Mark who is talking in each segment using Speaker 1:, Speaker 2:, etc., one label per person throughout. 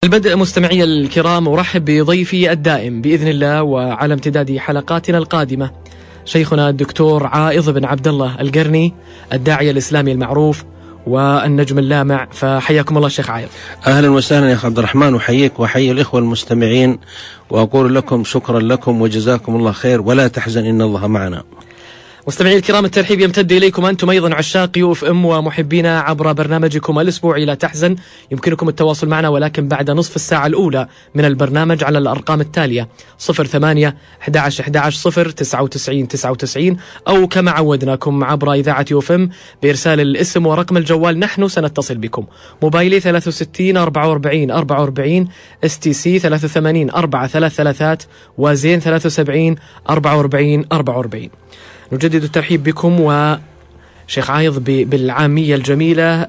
Speaker 1: البدء مستمعي الكرام أرحب بضيفي الدائم بإذن الله وعلى امتداد حلقاتنا القادمة شيخنا الدكتور عائض بن عبد الله القرني، الداعية الإسلامي المعروف والنجم اللامع، فحياكم الله الشيخ عائض.
Speaker 2: أهلا وسهلا يا أخي عبد الرحمن، وحييك وحيي الإخوة المستمعين، وأقول لكم شكرا لكم وجزاكم الله خير، ولا تحزن إن الله معنا.
Speaker 1: مستمعي الكرام، الترحيب يمتد إليكم أنتم أيضا عشاق يوف ام ومحبينا عبر برنامجكم الأسبوعي لا تحزن. يمكنكم التواصل معنا ولكن بعد نصف الساعة الأولى من البرنامج على الأرقام التالية 08 11 11 0 99 99، أو كما عودناكم عبر إذاعة يوف ام بإرسال الاسم ورقم الجوال، نحن سنتصل بكم. موبايلي 63 44 44 STC 83 433 وزين 73 44 44. نجدد الترحيب بكم وشيخ عائض بالعامية الجميلة.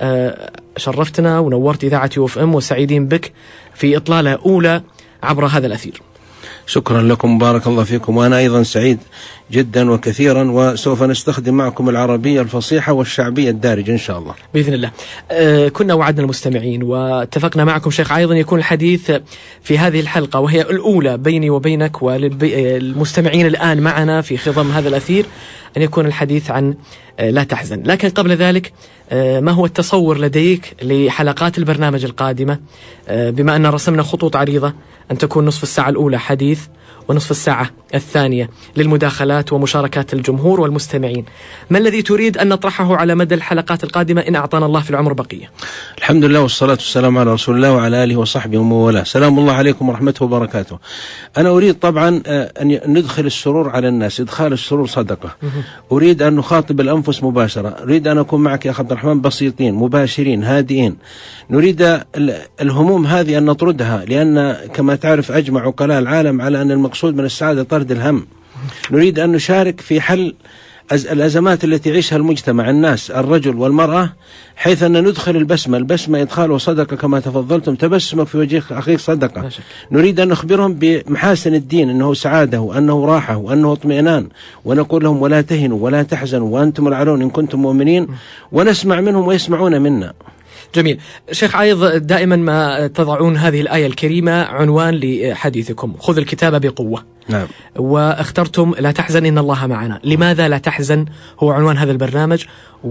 Speaker 1: شرفتنا ونورت إذاعة يوف ام، وسعيدين بك في إطلالة أولى عبر هذا الأثير.
Speaker 2: شكرا لكم، بارك الله فيكم، وأنا أيضا سعيد جدا وكثيرا، وسوف نستخدم معكم العربية الفصيحة والشعبية الدارجة إن شاء الله
Speaker 1: بإذن الله. كنا وعدنا المستمعين واتفقنا معكم شيخ عائض أن يكون الحديث في هذه الحلقة، وهي الأولى بيني وبينك والمستمعين الآن معنا في خضم هذا الأثير، أن يكون الحديث عن لا تحزن. لكن قبل ذلك، ما هو التصور لديك لحلقات البرنامج القادمة، بما أن رسمنا خطوط عريضة أن تكون نصف الساعة الأولى حديث ونصف الساعة الثانية للمداخلات ومشاركات الجمهور والمستمعين؟ ما الذي تريد أن نطرحه على مدى الحلقات القادمة إن أعطانا الله في العمر بقية؟
Speaker 2: الحمد لله والصلاة والسلام على رسول الله وعلى آله وصحبه ومن والاه. سلام الله عليكم ورحمته وبركاته. أنا أريد طبعا أن ندخل السرور على الناس، إدخال السرور صدقة. أريد أن نخاطب الأنفس مباشرة، أريد أن أكون معك يا أخي عبد الرحمن بسيطين مباشرين هادئين. نريد الهموم هذه أن نطردها، لأن كما تعرف أجمع عقلاء العالم على أن المقصود من السعادة طرد الهم. نريد أن نشارك في حل الأزمات التي يعيشها المجتمع، الناس، الرجل والمرأة، حيث أن ندخل البسمة إدخاله صدقة، كما تفضلتم، تبسمك في وجه أخيك صدقة. نريد أن نخبرهم بمحاسن الدين، أنه سعادة وأنه راحة وأنه اطمئنان، ونقول لهم ولا تهنوا ولا تحزنوا وأنتم الأعلون إن كنتم مؤمنين، ونسمع منهم ويسمعون منا.
Speaker 1: جميل. شيخ عائض، دائما ما تضعون هذه الآية الكريمة عنوان لحديثكم، خذ الكتاب بقوة.
Speaker 2: نعم.
Speaker 1: واخترتم لا تحزن إن الله معنا. لماذا لا تحزن هو عنوان هذا البرنامج؟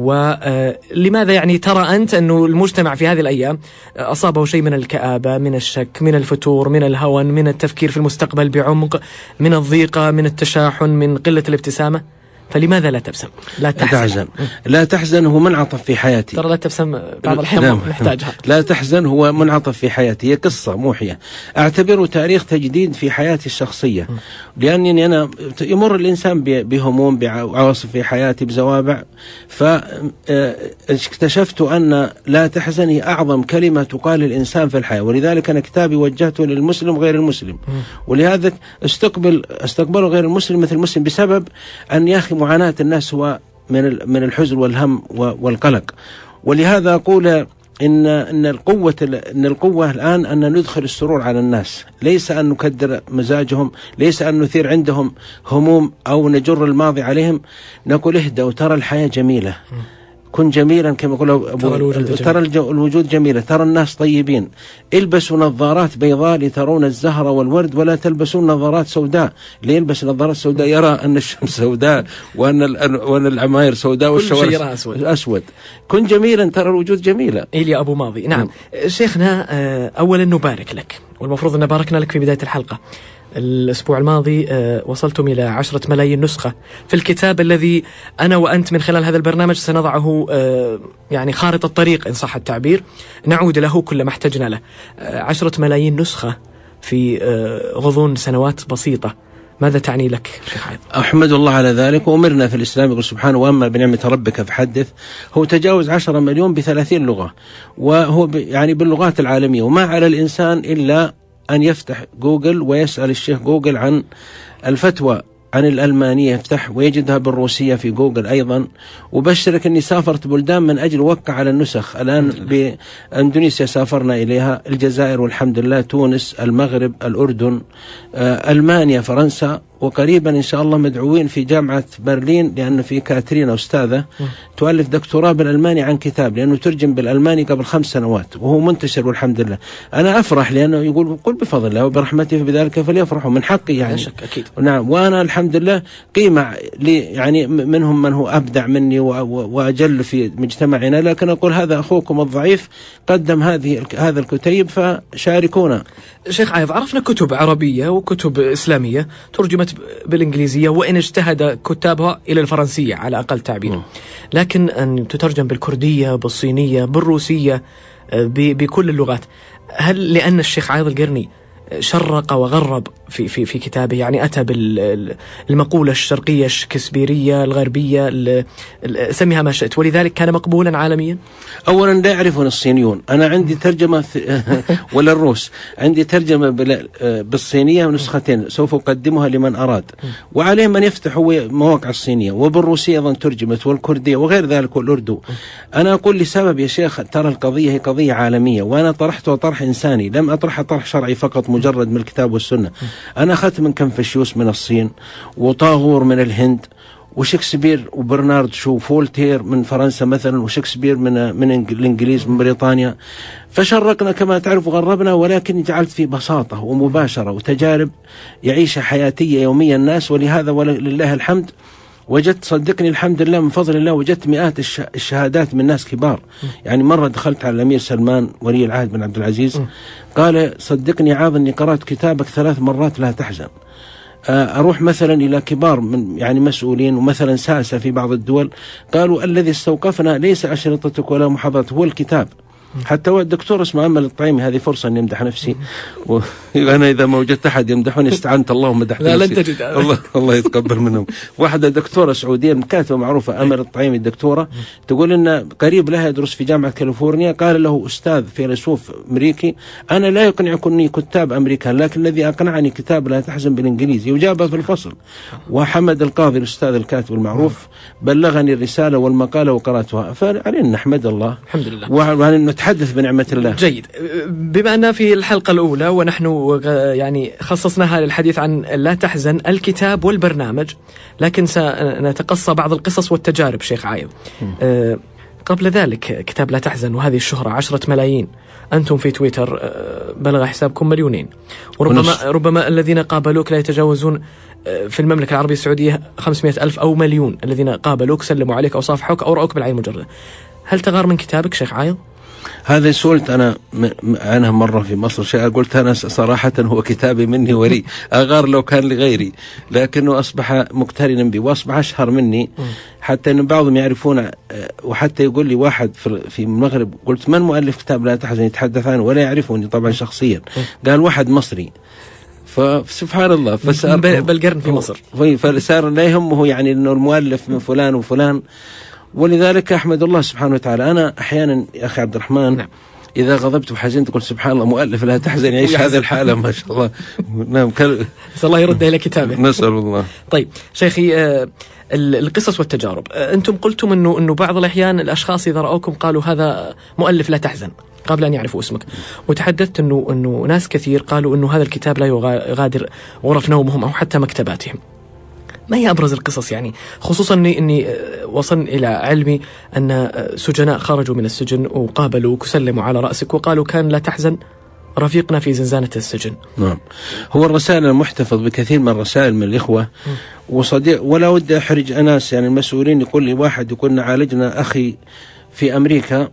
Speaker 1: ولماذا يعني ترى أنت أنه المجتمع في هذه الأيام أصابه شيء من الكآبة، من الشك، من الفتور، من الهون، من التفكير في المستقبل بعمق، من الضيقة، من التشاحن، من قلة الابتسامة؟ فلماذا لا تبسم؟ لا تحزن.
Speaker 2: لا تحزن هو منعطف في حياتي.
Speaker 1: ترى لا تبسم بعض الأحيان نحتاجها.
Speaker 2: لا تحزن هو منعطف في حياتي، هي قصة موحية، أعتبره تاريخ تجديد في حياتي الشخصية، لأنني أنا يمر الإنسان بهموم، بعواصف في حياتي، بزوابع، فاكتشفت أن لا تحزن هي أعظم كلمة تقال للإنسان في الحياة، ولذلك أنا كتابي وجهته للمسلم غير المسلم، ولهذا استقبله غير المسلم مثل المسلم، بسبب أن يا أخي معاناة الناس هو من الحزن والهم والقلق. ولهذا أقول إن القوة الآن أن ندخل السرور على الناس، ليس أن نكدر مزاجهم، ليس أن نثير عندهم هموم أو نجر الماضي عليهم. نقول اهدأ وترى الحياة جميلة، كن جميلا كما يقول، ترى الوجود جميلة، ترى الناس طيبين. البسوا نظارات بيضاء لترون الزهر والورد، ولا تلبسون نظارات سوداء. ليلبس نظارات سوداء يرى أن الشمس سوداء وأن العماير سوداء والشوارع أسود. كن جميلا ترى الوجود جميلة.
Speaker 1: إيليا أبو ماضي. نعم. شيخنا، أولا نبارك لك، والمفروض أن باركنا لك في بداية الحلقة. الأسبوع الماضي وصلتم إلى 10 ملايين نسخة في الكتاب الذي أنا وأنت من خلال هذا البرنامج سنضعه يعني خارطة الطريق إن صح التعبير، نعود له كل ما احتجنا له. 10 ملايين نسخة في غضون سنوات بسيطة، ماذا تعني لك شيخ عائض؟
Speaker 2: أحمد الله على ذلك. وأمرنا في الإسلام يقول سبحانه وأما بنعمة ربك فحدث. هو تجاوز 10 مليون ب30 لغة، وهو يعني باللغات العالمية، وما على الإنسان إلا أن يفتح جوجل ويسأل الشيخ جوجل عن الفتوى عن الألمانية يفتح ويجدها بالروسية في جوجل أيضا. وبشرك أني سافرت بلدان من أجل وقع على النسخ. الآن بإندونيسيا سافرنا إليها، الجزائر والحمد لله، تونس، المغرب، الأردن، ألمانيا، فرنسا، وقريبا إن شاء الله مدعوين في جامعة برلين، لأن في كاترينا أستاذة تؤلف دكتوراه بالألماني عن كتاب، لأنه ترجم بالألماني قبل 5 سنوات وهو منتشر والحمد لله. أنا أفرح لأنه يقول قل بفضل الله وبرحمته بذلك فليفرحوا، من حقي يعني.
Speaker 1: لا شك أكيد.
Speaker 2: نعم. وأنا الحمد لله قيمة لي، يعني منهم من هو أبدع مني وأجل في مجتمعنا، لكن أقول هذا أخوكم الضعيف قدم هذا الكتيب فشاركونا.
Speaker 1: شيخ عايض، عرفنا كتب عربية وكتب إسلامية ترجمت بالإنجليزية، وإن اجتهد كتابها إلى الفرنسية على أقل تعبير، لكن أن تترجم بالكردية، بالصينية، بالروسية، بكل اللغات. هل لأن الشيخ عايض القرني شرق وغرب في كتابه، يعني أتى بالمقولة الشرقية الشكسبيرية الغربية، سميها ما شئت، ولذلك كان مقبولا عالميا؟
Speaker 2: أولا لا يعرفون الصينيون، أنا عندي ترجمة ولا الروس، عندي ترجمة بالصينية نسختين سوف أقدمها لمن أراد، وعليه من يفتحوا مواقع الصينية، وبالروسية أيضا ترجمت، والكردية وغير ذلك، والأردو. أنا أقول لسبب يا شيخ، ترى القضية هي قضية عالمية، وأنا طرحتها طرح إنساني، لم أطرحها طرح شرعي فقط مجرد من الكتاب والسنة. أنا أخذت من كنفشيوس من الصين، وطاغور من الهند، وشكسبير وبرنارد شو فولتير من فرنسا مثلا، وشكسبير من الإنجليز، من بريطانيا. فشرقنا كما تعرف وغربنا، ولكن جعلت في بساطة ومباشرة وتجارب يعيشها حياتية يوميا الناس. ولهذا ولله الحمد وجدت، صدقني الحمد لله من فضل الله، وجدت مئات الشهادات من ناس كبار. يعني مرة دخلت على الأمير سلمان ولي العهد بن عبد العزيز، قال صدقني عاض أني قرأت كتابك 3 مرات لا تحزن. أروح مثلا إلى كبار من يعني مسؤولين، ومثلا ساسة في بعض الدول، قالوا الذي استوقفنا ليس أشرطتك ولا محاضرتك، هو الكتاب. حتى هو الدكتور اسمه أمل الطعيمي، هذه فرصة أن يمدح نفسي، وأنا إذا ما وجدت أحد يمدحوني استعنت الله ومدحت نفسي.
Speaker 1: لا لن تجد.
Speaker 2: الله يتقبل منهم. واحدة دكتورة سعودية كاتبة معروفة، أمل الطعيمي الدكتورة، تقول إن قريب لها يدرس في جامعة كاليفورنيا، قال له أستاذ فيلسوف أمريكي: أنا لا يقنعني كتاب أمريكان، لكن الذي أقنعني كتاب لا تحزن بالإنجليزي، وجابها في الفصل. وحمد القاضي الأستاذ الكاتب المعروف بلغني الرسالة والمقالة وقرأتها، فعلينا نحمد الله
Speaker 1: الحمد لله،
Speaker 2: وأن نتحدث بنعمة الله.
Speaker 1: جيد. بما أن في الحلقة الأولى ونحن يعني خصصناها للحديث عن لا تحزن الكتاب والبرنامج، لكن سنتقصى بعض القصص والتجارب شيخ عايض. قبل ذلك كتاب لا تحزن وهذه الشهرة 10 ملايين، أنتم في تويتر بلغ حسابكم 2 مليون، وربما الذين قابلوك لا يتجاوزون في المملكة العربية السعودية 500,000 أو 1,000,000 الذين قابلوك، سلموا عليك أو صافحوك أو رأوك بالعين المجردة. هل تغار من كتابك شيخ عايض؟
Speaker 2: هذا سئلت أنا عنها مرة في مصر شيء، قلت أنا صراحة هو كتابي مني ولي، أغار لو كان لغيري، لكنه أصبح مقترنا بي وأصبح أشهر مني، حتى أن بعضهم يعرفون. وحتى يقول لي واحد في المغرب، قلت من مؤلف كتاب لا تحزن، يتحدث عنه ولا يعرفني طبعا شخصيا، قال واحد مصري. فسبحان الله، فصار
Speaker 1: بالقرن في مصر،
Speaker 2: فصار لا يهمه يعني أنه المؤلف من فلان وفلان. ولذلك أحمد الله سبحانه وتعالى. أنا أحيانا يا أخي عبد الرحمن، نعم، إذا غضبت وحزنت قلت سبحان الله، مؤلف لا تحزن يعيش هذه الحالة ما شاء الله. نعم، نسأل
Speaker 1: الله يرد إلى كتابه.
Speaker 2: نسأل الله.
Speaker 1: طيب شيخي، القصص والتجارب، أنتم قلتم أنه بعض الأحيان الأشخاص إذا رأوكم قالوا هذا مؤلف لا تحزن قبل أن يعرفوا اسمك، وتحدثت أنه ناس كثير قالوا أنه هذا الكتاب لا يغادر غرف نومهم أو حتى مكتباتهم. ما هي أبرز القصص، يعني خصوصا أني وصل إلى علمي أن سجناء خرجوا من السجن وقابلوك وسلموا على رأسك وقالوا كان لا تحزن رفيقنا في زنزانة السجن.
Speaker 2: نعم، هو الرسائل المحتفظ بكثير من الرسائل من الإخوة وصديق، ولا ودي أحرج أناس، يعني المسؤولين يقول لي واحد يقول عالجنا أخي في أمريكا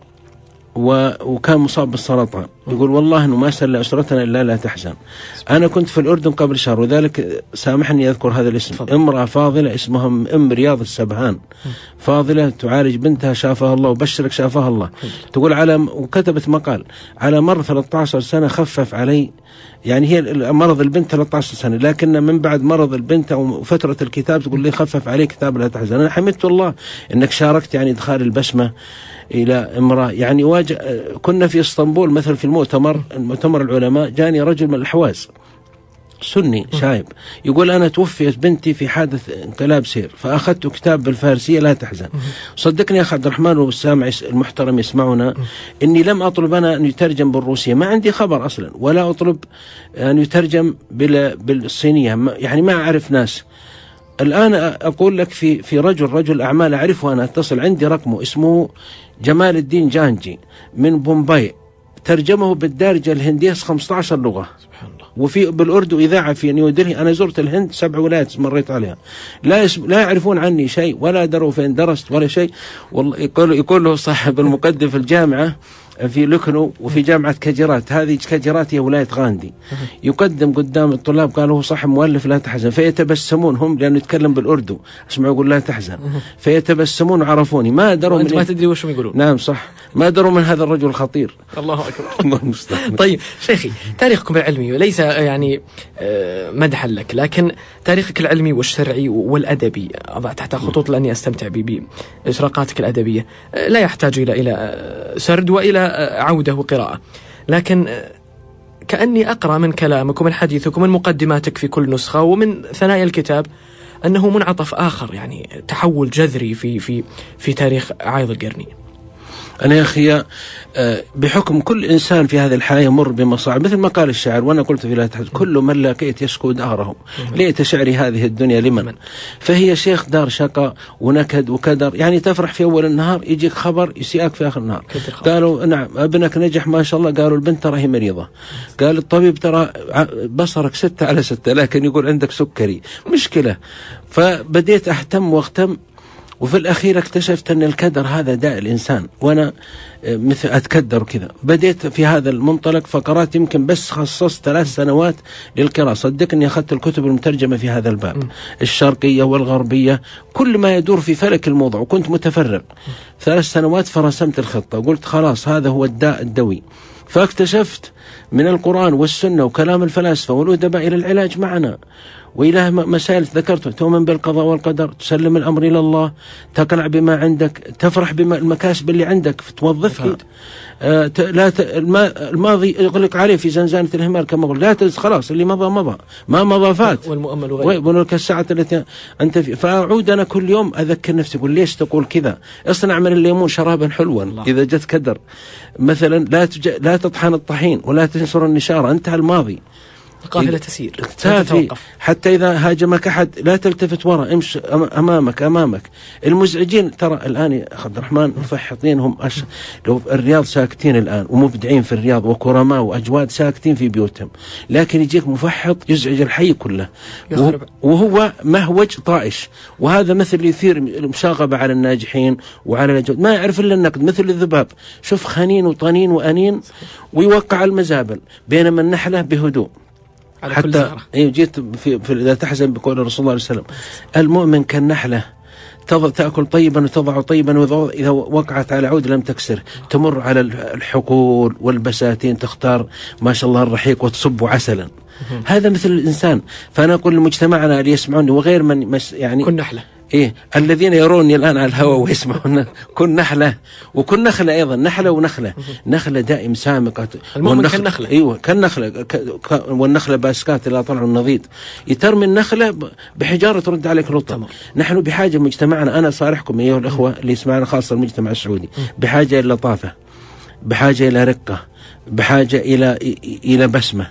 Speaker 2: وكان مصاب بالسرطان، يقول والله أنه ما سأل أسرتنا إلا لا تحزن. أنا كنت في الأردن قبل شهر، وذلك سامحني أذكر هذا الاسم، امرأة فاضلة اسمها أم رياض السبهان، فاضلة تعالج بنتها شافها الله، وبشرك شافها الله. تقول وكتبت مقال على مر 13 سنة خفف علي، يعني هي مرض البنت 13 سنة، لكن من بعد مرض البنت أو فترة الكتاب تقول لي خفف علي كتاب لا تحزن. أنا حمدت الله أنك شاركت يعني إدخال البسمة إلى امرأة. يعني كنا في اسطنبول مثلا في المؤتمر العلماء، جاني رجل من الحواز سني شايب، يقول أنا توفيت بنتي في حادث انقلاب سير فأخذت كتاب بالفارسية لا تحزن. صدقني يا أخي عبد الرحمن والسامع المحترم يسمعنا، إني لم أطلب أنا أن يترجم بالروسية، ما عندي خبر أصلا، ولا أطلب أن يترجم بالصينية، يعني ما أعرف ناس. الآن أقول لك في رجل أعمال أعرفه أنا، أتصل عندي رقمه، اسمه جمال الدين جانجي من بومباي، ترجمه بالدارجة الهندية 15 لغة، سبحان الله. وفي بالأردو إذاعة في نيودلهي. أنا زرت الهند 7 ولايات مريت عليها، لا يعرفون عني شيء، ولا دروا فين درست ولا شيء. والله يقول له صاحب المقدم في الجامعة في لكنو وفي جامعة كجرات، هذه كجرات هي ولاية غاندي، يقدم قدام الطلاب قالوا هو صاحب مؤلف لا تحزن، فيتبسمون هم لأنه يتكلم بالأردو، اسمعوا يقول لا تحزن، فيتبسمون وعرفوني، ما دروا
Speaker 1: وأنت ما تدري وش يقولون.
Speaker 2: نعم صح، ما دروا من هذا الرجل الخطير.
Speaker 1: الله أكبر. طيب شيخي، تاريخكم العلمي ليس يعني مدحا لك، لكن تاريخك العلمي والشرعي والأدبي أضع تحت خطوط لأني أستمتع بإشراقاتك الأدبية، لا يحتاج إلى سرد وإلى عودة وقراءة، لكن كأني أقرأ من كلامك ومن حديثك ومن مقدماتك في كل نسخة ومن ثنايا الكتاب أنه منعطف آخر، يعني تحول جذري في تاريخ عايض القرني.
Speaker 2: أنا يا أخي بحكم كل إنسان في هذه الحياة يمر بمصاعب، مثل ما قال الشاعر وأنا قلت في لا تحزن، كل من لاقيت يشكو داره، ليت شعري هذه الدنيا لمن. فهي شيخ دار شقاء ونكد وكدر، يعني تفرح في أول النهار يجيك خبر يسيئك في آخر النهار. قالوا نعم ابنك نجح ما شاء الله، قالوا البنت ترى هي مريضة، قال الطبيب ترى بصرك 6/6 لكن يقول عندك سكري، مشكلة. فبديت أهتم واهتم، وفي الأخير اكتشفت أن الكدر هذا داء الإنسان، وأنا مثل أتكدر كذا. بديت في هذا المنطلق فقرات، يمكن بس خصصت 3 سنوات للقراءة، صدقني أخذت الكتب المترجمة في هذا الباب، الشرقية والغربية، كل ما يدور في فلك الموضوع، وكنت متفرغ 3 سنوات. فرسمت الخطة، قلت خلاص هذا هو الداء الدوي. فاكتشفت من القرآن والسنة وكلام الفلاسفة والأدباء إلى العلاج معنا، وإلى مسائل ذكرتها، تؤمن بالقضاء والقدر، تسلم الأمر إلى الله، تقنع بما عندك، تفرح بالمكاسب اللي عندك توظفها، الماضي يغلق عليه في زنزانة الهمال كما قلت، لا خلاص اللي مضى ما مضى فات،
Speaker 1: والمؤمل غير،
Speaker 2: ونلك الساعة التي أنت فيها. فأعود أنا كل يوم أذكر نفسي، أقول ليش تقول كذا؟ اصنع من الليمون شرابا حلوا الله. إذا جت كدر مثلا لا تطحن الطحين ولا تنشر النشارة، انتهى الماضي،
Speaker 1: القافلة تسير
Speaker 2: تتوقف. حتى إذا هاجمك أحد لا تلتفت وراء، امشي أمامك. المزعجين ترى الآن يا أخي عبد الرحمن مفحطين هم لو الرياض ساكتين الآن ومبدعين في الرياض وكرماء وأجواد ساكتين في بيوتهم، لكن يجيك مفحط يزعج الحي كله، وهو مهوج طائش. وهذا مثل يثير المشاغبة على الناجحين وعلى الأجواد، ما يعرف إلا النقد، مثل الذباب، شوف خنين وطنين وأنين ويوقع المزابل، بينما النحلة بهدوء. حتى جيت في لا تحزن بقول الرسول صلى الله عليه وسلم، المؤمن كالنحلة تأكل طيبا وتضع طيبا، وإذا وقعت على عود لم تكسر، تمر على الحقول والبساتين تختار ما شاء الله الرحيق وتصب عسلا. هذا مثل الإنسان. فأنا أقول لمجتمعنا اللي يسمعوني وغير من يعني
Speaker 1: كن نحلة،
Speaker 2: الذين يروني الآن على الهواء ويسمعون، كن نحلة، وكن نخلة أيضا، نحلة ونخلة، نخلة دائم سامقة،
Speaker 1: المؤمن كالنخلة،
Speaker 2: كالنخلة، والنخلة باسكات لا طلعوا النضيد، يترمي النخلة بحجارة ترد عليك رطب. نحن بحاجة مجتمعنا، أنا صارحكم أيها الأخوة اللي يسمعنا خاصة المجتمع السعودي، بحاجة إلى لطافة، بحاجة إلى رقة، بحاجة إلى بسمة.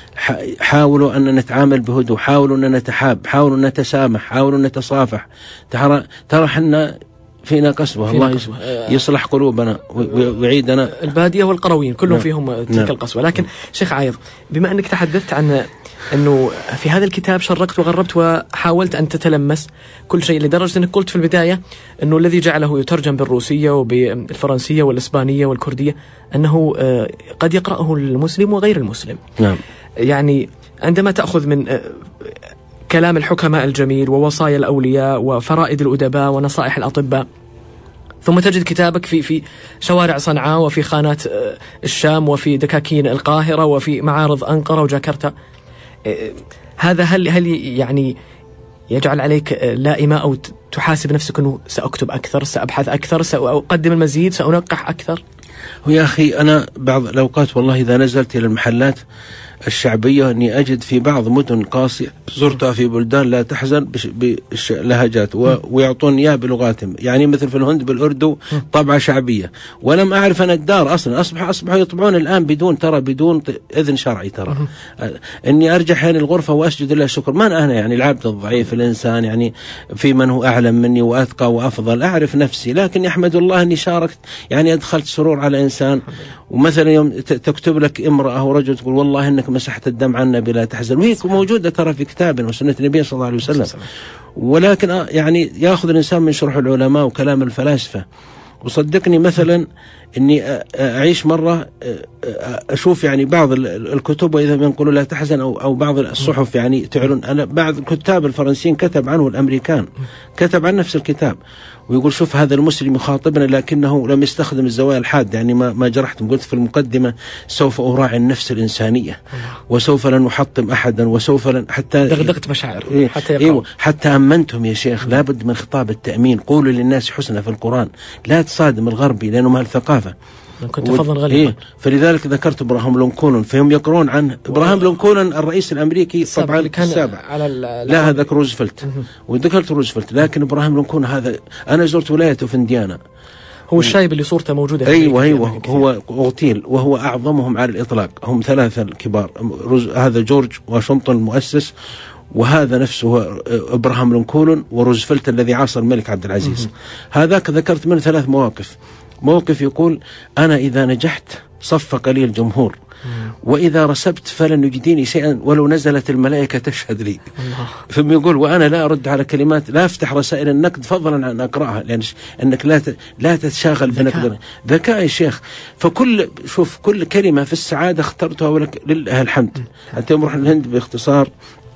Speaker 2: حاولوا أن نتعامل بهدوء، حاولوا أن نتحاب، حاولوا أن نتسامح، حاولوا أن نتصافح. ترى حنا فينا قسوة، الله يصلح قلوبنا ويعيدنا.
Speaker 1: البادية والقرويين كلهم فيهم تلك القسوة. لكن شيخ عايض، بما أنك تحدثت عن أنه في هذا الكتاب شرقت وغربت وحاولت أن تتلمس كل شيء، لدرجة أنك قلت في البداية أنه الذي جعله يترجم بالروسية وبالفرنسية والإسبانية والكردية أنه قد يقرأه المسلم وغير المسلم.
Speaker 2: نعم.
Speaker 1: يعني عندما تأخذ من كلام الحكماء الجميل ووصايا الأولياء وفرائد الأدباء ونصائح الأطباء، ثم تجد كتابك في شوارع صنعاء وفي خانات الشام وفي دكاكين القاهرة وفي معارض أنقرة وجاكرتا، هذا هل يعني يجعل عليك لائمة أو تحاسب نفسك أنه سأكتب أكثر، سأبحث أكثر، سأقدم المزيد، سأنقح أكثر؟
Speaker 2: ويا أخي أنا بعض الأوقات والله إذا نزلت إلى المحلات الشعبية أني أجد في بعض مدن قاسية زرتها في بلدان لا تحزن بلهجات ويعطون إياه بلغاتهم، يعني مثل في الهند بالأردو طبعة شعبية، ولم أعرف أن الدار أصلا أصبحوا يطبعون الآن بدون إذن شرعي. ترى أني أرجع حين الغرفة وأسجد لله شكر، ما أنا يعني العبد الضعيف الإنسان، يعني في من هو أعلم مني وأثقى وأفضل، أعرف نفسي، لكن أحمد الله أني شاركت، يعني أدخلت سرور على إنسان. ومثلا يوم تكتب لك امرأة أو رجل تقول والله إنك مسحت الدم عنا بلا تحزن، وهي موجودة ترى في كتابنا وسنة النبي صلى الله عليه وسلم. ولكن يعني يأخذ الإنسان من شرح العلماء وكلام الفلاسفة. وصدقني مثلا إني أعيش مرة أشوف يعني بعض الكتب وإذا ينقلوا لا تحزن أو بعض الصحف يعني تعلن. أنا بعض الكتاب الفرنسيين كتب عنه الأمريكان، كتب عن نفس الكتاب ويقول شوف هذا المسلم يخاطبنا لكنه لم يستخدم الزوايا الحادة، يعني ما جرحتم. قلت في المقدمة سوف أراعي النفس الإنسانية وسوف لن أحطم أحدا وسوف لن حتى
Speaker 1: دغدغت مشاعر
Speaker 2: حتى أمنتهم يا شيخ. لابد من خطاب التأمين، قولوا للناس حسنى في القرآن، لا تصادم الغربي لأنه ما الثقافة.
Speaker 1: كنت فضلا غالبا.
Speaker 2: فلذلك ذكرت إبراهام لينكولن، فهم يقرون عن إبراهام لينكولن الرئيس الأمريكي طبعا السابع على لا هذاك روزفلت، وذكرت روزفلت، لكن إبراهام لينكولن هذا أنا زرت ولايته في إنديانا،
Speaker 1: هو الشايب اللي صورته موجودة في
Speaker 2: أيوة هو أغتيل وهو أعظمهم على الإطلاق. هم ثلاثة الكبار، هذا جورج واشنطن المؤسس، وهذا نفسه إبراهام لينكولن، وروزفلت الذي عاصر الملك عبد العزيز. هذاك ذكرت منه 3 مواقف. موقف يقول أنا إذا نجحت صفق لي الجمهور، وإذا رسبت فلن يجديني شيئا ولو نزلت الملائكة تشهد لي. ثم يقول وأنا لا أرد على كلمات، لا أفتح رسائل النقد فضلا عن أقرأها، لأن أنك لا تتشاغل بنقد. ذكاء يا شيخ. شوف كل كلمة في السعادة اخترتها ولك لله الحمد. أنت يوم رحنا الهند باختصار،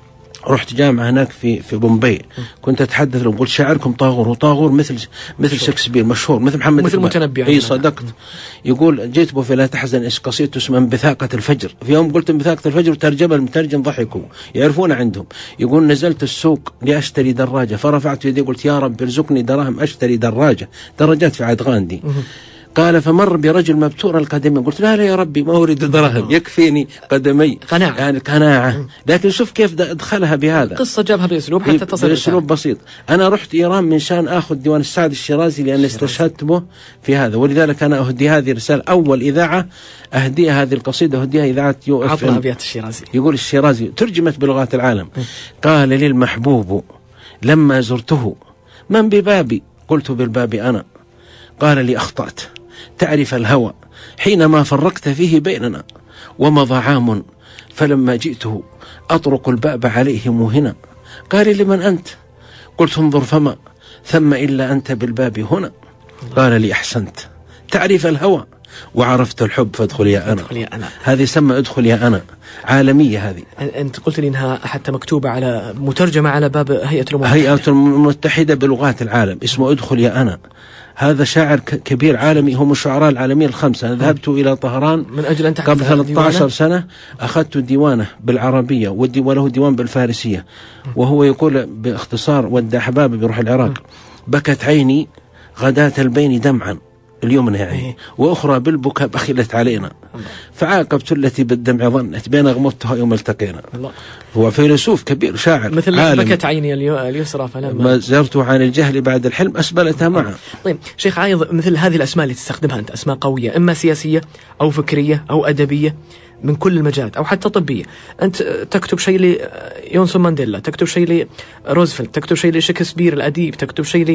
Speaker 2: رحت جامعة هناك في بومبي، كنت أتحدث لهم، قلت شاعركم طاغور، وطاغور مثل شكسبير مشهور، مثل محمد
Speaker 1: مثل متنبي.
Speaker 2: أي صدقت. يقول جيت بو في لا تحزن إيش قصيدته اسمها بثاقة الفجر. في يوم قلت بثاقة الفجر وترجمها المترجم ضحكوا، يعرفون عندهم. يقول نزلت السوق لأشتري دراجة، فرفعت يدي قلت يا رب ارزقني دراهم أشتري دراجات في عهد غاندي. قال فمر برجل مبتور القدمين، قلت لا يا ربي ما أريد دراهم، يكفيني قدمي،
Speaker 1: قناعة.
Speaker 2: يعني قناعة. لكن شوف كيف أدخلها بهذا
Speaker 1: قصة جابها بأسلوب حتى تصل
Speaker 2: بأسلوب بسيط. أنا رحت إيران من شان أخذ ديوان السعد الشيرازي لأن استشهدت به في هذا، ولذلك أنا أهدي هذه الرسالة، أول إذاعة أهديها هذه القصيدة أهديها إذاعة
Speaker 1: عطنا أبيات الشيرازي.
Speaker 2: يقول الشيرازي ترجمت بلغات العالم. قال لي المحبوب لما زرته من ببابي، قلت بالباب أنا. قال لي أخطأت، تعرف الهوى حينما فرقت فيه بيننا، ومضى عام فلما جئته أطرق الباب عليه موهنا. قال لي من أنت؟ قلت انظر فما ثم إلا أنت بالباب هنا. قال لي أحسنت، تعرف الهوى وعرفت الحب فادخل يا أنا. هذه سمى ادخل يا أنا، عالمية هذه.
Speaker 1: أنت قلت لي إنها حتى مكتوبة على مترجمة على باب هيئة
Speaker 2: الأمم المتحدة بلغات العالم، اسمه ادخل يا أنا. هذا شاعر كبير عالمي، هم الشعراء العالمية الخمسة. أنا ذهبت إلى طهران
Speaker 1: من أجل أن
Speaker 2: قبل 13 سنة، أخذت ديوانه بالعربية وله ديوان بالفارسية، وهو يقول باختصار ودى أحبابي بروح العراق، بكت عيني غداة البين دمعا اليمنى يعني، وأخرى بالبكاء بخلت علينا، فعاقبت التي بالدمع ظنت بين غمضتها يوم التقينا. هو فيلسوف كبير شاعر
Speaker 1: مثل
Speaker 2: عالم.
Speaker 1: بكت عيني اليسرى
Speaker 2: فلما زرته عن الجهل بعد الحلم أسبلتها معه.
Speaker 1: طيب شيخ عايض، مثل هذه الأسماء اللي تستخدمها أنت، أسماء قوية إما سياسية أو فكرية أو أدبية من كل المجالات أو حتى طبية، أنت تكتب شيء ليونسون مانديلا، تكتب شيء لروزفلت، تكتب شيء لشكسبير الأديب، تكتب شيء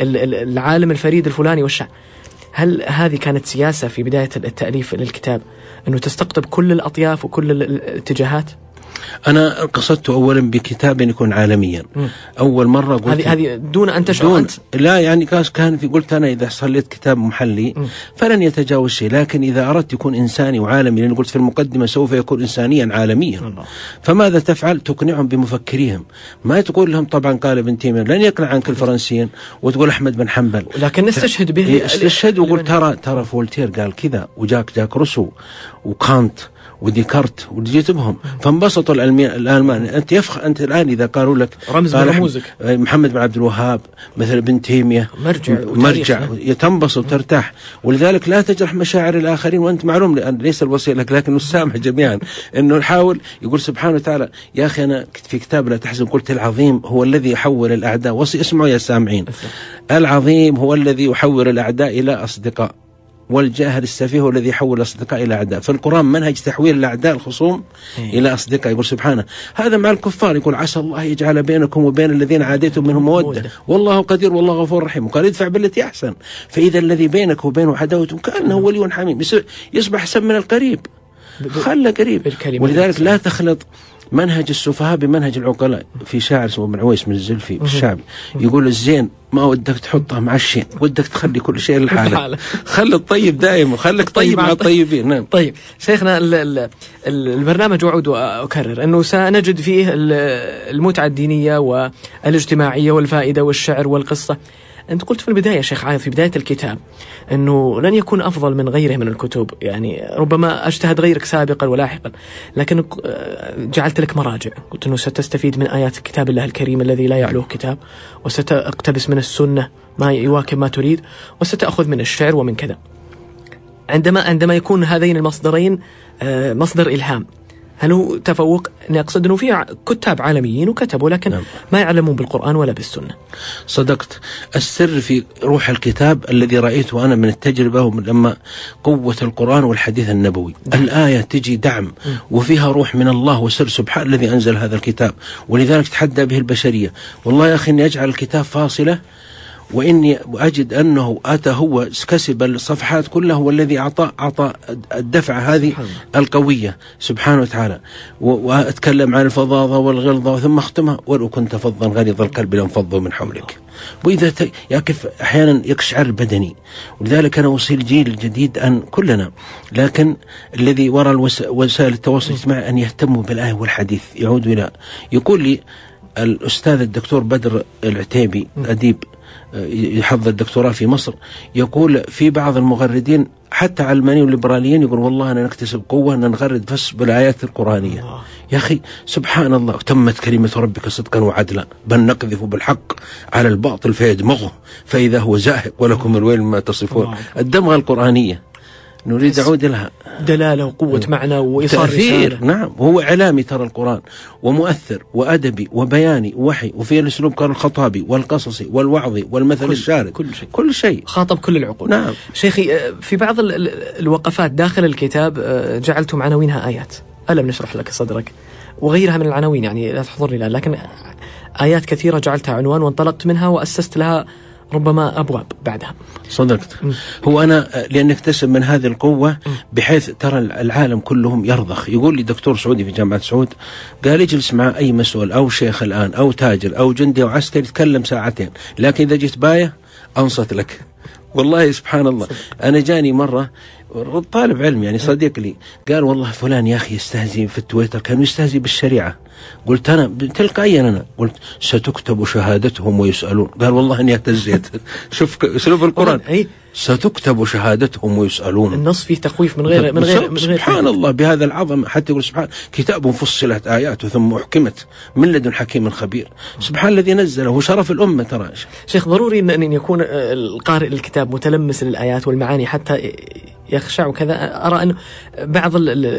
Speaker 1: للعالم الفريد الفلاني والشعر. هل هذه كانت سياسة في بداية التأليف للكتاب أنه تستقطب كل الأطياف وكل الاتجاهات؟
Speaker 2: أنا قصدت أولا بكتاب يكون عالميا. أول مرة قلت
Speaker 1: هذه دون أن تشعر أنت؟
Speaker 2: لا يعني كان في قلت أنا إذا صليت كتاب محلي فلن يتجاوز شيء، لكن إذا أردت يكون إنساني وعالمي، لأن قلت في المقدمة سوف يكون إنسانيا عالميا. فماذا تفعل؟ تقنعهم بمفكريهم، ما تقول لهم طبعا قال ابن تيمية، لن يقنع عنك الفرنسيين، وتقول أحمد بن حنبل،
Speaker 1: لكن نستشهد به.
Speaker 2: استشهد وقلت ترى فولتير قال كذا، وجاك روسو وكانت وديكارت وجيت بهم فانبسطوا الألمان. أنت الآن إذا قالوا لك
Speaker 1: رمز من رموزك
Speaker 2: محمد بن عبد الوهاب مثل ابن تيمية مرجع تنبسط وترتاح. ولذلك لا تجرح مشاعر الآخرين، وأنت معلوم لأن ليس الوصية لك لكن نسامح جميعا. إنه نحاول يقول سبحانه وتعالى يا أخي أنا في كتاب لا تحزن قلت العظيم هو الذي يحول الأعداء، وصي اسمعوا يا سامعين، العظيم هو الذي يحول الأعداء إلى أصدقاء، والجاهل السفيه هو الذي يحول الأصدقاء إلى أعداء. في القرآن منهج تحويل الأعداء الخصوم إلى أصدقاء. يقول سبحانه هذا مع الكفار، يقول عسى الله يجعل بينكم وبين الذين عاديتم منهم مودة والله قدير والله غفور رحيم، وقال ادفع بالتي أحسن فإذا الذي بينك وبينه عداوة كأنه ولي حميم، يصبح أحسن من القريب، خلى قريب. ولذلك لا تخلط منهج السفهاء بمنهج العقلاء. في شاعر اسمه ابن عويس من الزلفي الشعبي يقول الزين ما ودك تحطه مع الشين، ودك تخلي كل شيء لحاله، خلي الطيب دائما وخليك طيب مع الطيبين. نعم.
Speaker 1: طيب شيخنا البرنامج وأعود وأكرر أنه سنجد فيه المتعة الدينية والاجتماعية والفائدة والشعر والقصة. أنت قلت في البداية شيخ عايض في بداية الكتاب أنه لن يكون أفضل من غيره من الكتب، يعني ربما اجتهد غيرك سابقا ولاحقا، لكن جعلت لك مراجع، قلت أنه ستستفيد من آيات كتاب الله الكريم الذي لا يعلوه كتاب، وستقتبس من السنة ما يواكب ما تريد، وستأخذ من الشعر ومن كذا. عندما يكون هذين المصدرين مصدر إلهام، هل هو تفوق؟ أنا أقصد أنه في كتاب عالميين وكتبوا لكن ما يعلمون بالقرآن ولا بالسنة.
Speaker 2: صدقت. السر في روح الكتاب الذي رأيته أنا من التجربة لما قوة القرآن والحديث النبوي. الآية تجي دعم وفيها روح من الله وسر سبحان الذي أنزل هذا الكتاب، ولذلك تحدى به البشرية. والله يا أخي إني أجعل الكتاب فاصلة، وإني أجد أنه أتى هو كسب الصفحات كلها والذي أعطى الدفعة هذه القوية سبحانه وتعالى. وأتكلم عن الفظاظة والغلظة ثم أختمها ولو كنت فظا غليظ القلب لانفضوا من حولك. وإذا يقف أحيانا يقشعر بدني. ولذلك أنا أوصي الجيل الجديد أن كلنا، لكن الذي وراء وسائل التواصل الاجتماعي أن يهتموا بالآية والحديث. يعود إلى يقول لي الأستاذ الدكتور بدر العتيبي أديب يحضر الدكتوراه في مصر، يقول في بعض المغردين حتى علمانيين وليبراليين يقول والله أنا نكتسب قوة أن نغرد بس بالآيات القرآنية. يا أخي سبحان الله، تمت كلمة ربك صدقا وعدلا بل نقذف بالحق على الباطل فيدمغه فإذا هو زاهق ولكم الويل مما تصفون. الدمغة القرآنية نريد أعود لها
Speaker 1: دلالة وقوة معنى وإيصال رسالة.
Speaker 2: نعم، وهو إعلامي ترى القرآن، ومؤثر وأدبي وبياني ووحي، وفي الأسلوب قال الخطابي والقصصي والوعظي والمثل الشارد، كل شيء
Speaker 1: خاطب كل العقول.
Speaker 2: نعم.
Speaker 1: شيخي في بعض الوقفات داخل الكتاب جعلتم عناوينها آيات، ألم نشرح لك صدرك، وغيرها من العناوين يعني لا تحضرني الآن، لكن آيات كثيرة جعلتها عنوان وانطلقت منها وأسست لها ربما أبواب بعدها.
Speaker 2: صدقت. هو أنا لأن اكتسب من هذه القوة بحيث ترى العالم كلهم يرضخ. يقول لي دكتور سعودي في جامعة سعود قال اجلس مع أي مسؤول أو شيخ الآن أو تاجر أو جندي أو عسكري تكلم ساعتين، لكن إذا جيت باية أنصت لك. والله سبحان الله. أنا جاني مرة طالب علم يعني صديق لي قال والله فلان يا أخي يستهزئ في التويتر، كانوا يستهزئ بالشريعة. قلت أنا تلقائيا أنا قلت ستكتب شهادتهم ويسألون. قال والله إني اهتزيت. شوف أسلوب القرآن، ستكتب شهادتهم ويسألون.
Speaker 1: النص فيه تخويف من غير
Speaker 2: سبحان الله بهذا العظم. حتى يقول سبحان كتاب فصلت آياته ثم أحكمت من لدن حكيم خبير. سبحان الذي نزله وشرف الأمة. ترى
Speaker 1: شيخ ضروري أن يكون القارئ الكتاب متلمس للآيات والمعاني حتى يخشع وكذا. أرى أن بعض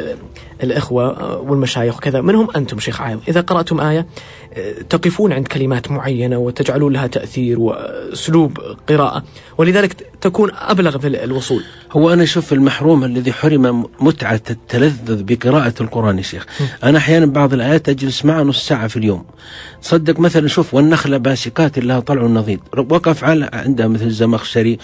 Speaker 1: الإخوة والمشايخ وكذا منهم أنتم شيخ عايض إذا قرأتم آية تقفون عند كلمات معينة وتجعلون لها تأثير وأسلوب قراءة، ولذلك تكون أبلغ في الوصول.
Speaker 2: هو أنا شوف المحروم الذي حرم متعة التلذذ بقراءة القرآن يا شيخ. أنا أحيانا بعض الآيات أجلس معها نص ساعة في اليوم. صدق مثلا شوف والنخلة باسقات لها طلع النضيد، وقف على عندها مثل الزمخشري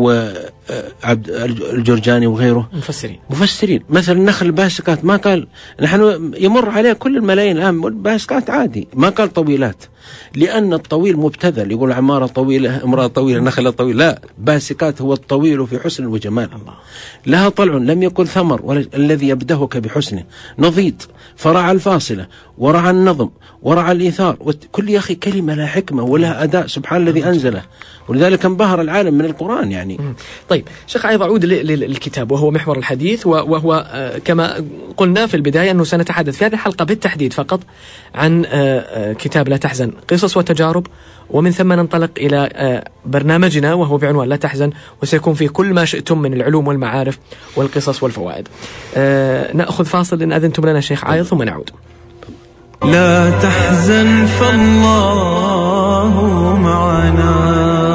Speaker 2: وعبد الجرجاني وغيره مفسرين مثل النخل باسقات ما قال نحن يمر عليه كل الملايين الآن باسقات عادي، ما قال طويلات. لأن الطويل مبتذل، يقول عمارة طويلة امرأة طويلة نخلة طويلة، لا، باسقات هو الطويل في حسن وجمال. لها طلع لم يكن ثمر الذي يبدهك بحسنه، نضيد، فرع الفاصلة، ورع النظم، ورع الإيثار، كل يا أخي كلمة لها حكمة ولها أداء، سبحان الذي أنزله، ولذلك انبهر العالم من القرآن يعني.
Speaker 1: طيب شيخ عايض، أعود للكتاب وهو محور الحديث، وهو كما قلنا في البداية أنه سنتحدث في هذه الحلقة بالتحديد فقط عن كتاب لا تحزن، قصص وتجارب، ومن ثم ننطلق إلى برنامجنا وهو بعنوان لا تحزن، وسيكون فيه كل ما شئتم من العلوم والمعارف والقصص والفوائد. نأخذ فاصل إن أذنتم لنا شيخ عايض ثم نعود.
Speaker 3: لا تحزن فالله معنا،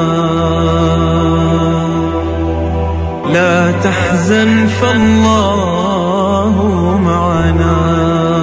Speaker 3: لا تحزن فالله معنا.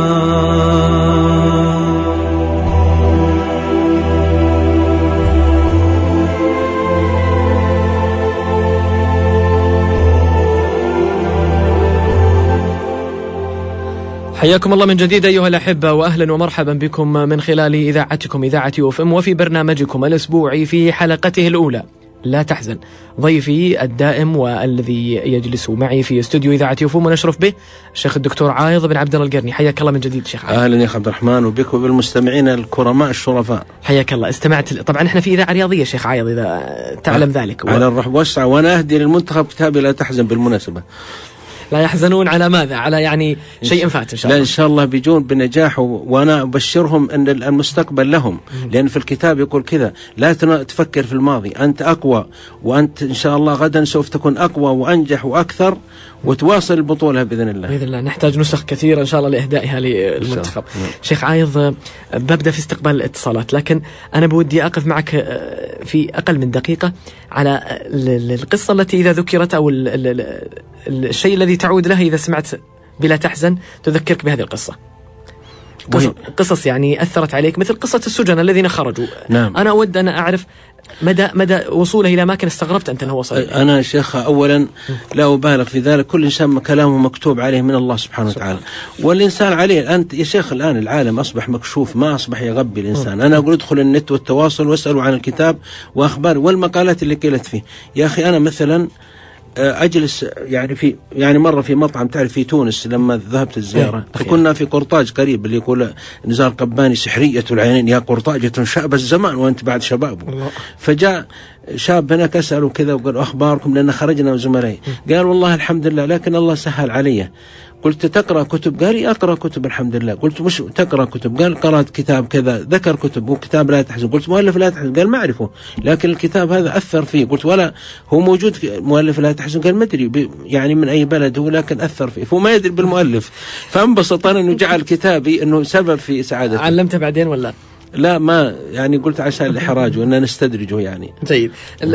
Speaker 1: حياكم الله من جديد أيها الأحبة، وأهلا ومرحبا بكم من خلال إذاعتكم إذاعة UFM، وفي برنامجكم الأسبوعي في حلقته الأولى لا تحزن. ضيفي الدائم والذي يجلس معي في استوديو إذاعة UFM ونشرف به الشيخ الدكتور عايض بن عبد الله القرني. حياك الله من جديد شيخ عايض.
Speaker 2: أهلا يا أخي عبد الرحمن، وبك وبالمستمعين الكرماء الشرفاء.
Speaker 1: حياك الله. استمعت طبعا احنا في إذاعة رياضية شيخ عايض إذا تعلم ذلك.
Speaker 2: على الرحب والسعة، وأنا أهدي للمنتخب كتابي لا تحزن بالمناسبة.
Speaker 1: لا يحزنون على ماذا؟ على يعني شيء فات إن شاء الله.
Speaker 2: لا إن شاء الله بيجون بنجاح، وأنا أبشرهم أن المستقبل لهم، لأن في الكتاب يقول كذا: لا تفكر في الماضي، أنت أقوى، وأنت إن شاء الله غدا سوف تكون أقوى وأنجح وأكثر، وتواصل البطولة بإذن الله.
Speaker 1: بإذن الله. نحتاج نسخ كثيرة إن شاء الله لإهدائها للمنتخب. شيخ عايض، ببدأ في استقبال الاتصالات، لكن أنا بودي أقف معك في أقل من دقيقة على القصة التي إذا ذكرت، أو الشيء الذي تعود له إذا سمعت بلا تحزن تذكرك بهذه القصة. قصص يعني أثرت عليك، مثل قصة السجن الذين خرجوا.
Speaker 2: نعم.
Speaker 1: أنا أود أن أعرف مدى وصوله إلى أماكن استغربت أنت أنه وصل.
Speaker 2: أنا شيخ أولا لا أبالغ في ذلك، كل إنسان كلامه مكتوب عليه من الله سبحانه وتعالى، والإنسان عليه. أنت يا شيخ الآن العالم أصبح مكشوف، ما أصبح يغبي الإنسان. أنا أقول ادخل النت والتواصل واسألوا عن الكتاب وأخبار والمقالات اللي قيلت فيه. يا أخي أنا مثلا أجلس يعني مرة في مطعم تعرف في تونس لما ذهبت الزيارة، فكنا في قرطاج قريب اللي يقول نزار قباني: سحرية العينين يا قرطاجة شاب الزمان وأنت بعد شبابه. فجاء شاب هناك أسأله كذا وقال: أخباركم؟ لأن خرجنا وزملائي. قال: والله الحمد لله، لكن الله سهل علي. قلت: تقرأ كتب؟ قال: أقرأ كتب الحمد لله. قلت: مش تقرأ كتب؟ قال: قرأت كتاب كذا، ذكر كتب وكتاب لا تحزن. قلت: مؤلف لا تحزن؟ قال: ما أعرفه، لكن الكتاب هذا أثر فيه. قلت: ولا هو موجود في مؤلف لا تحزن؟ قال: ما أدري يعني من أي بلد هو، لكن أثر فيه، فهو ما يدري بالمؤلف. فانبسط أنا أنه جعل كتابي أنه سبب في سعادته.
Speaker 1: علمته بعدين ولا؟
Speaker 2: لا، ما يعني قلت عشان الإحراج وأننا نستدرجه يعني.
Speaker 1: جيد.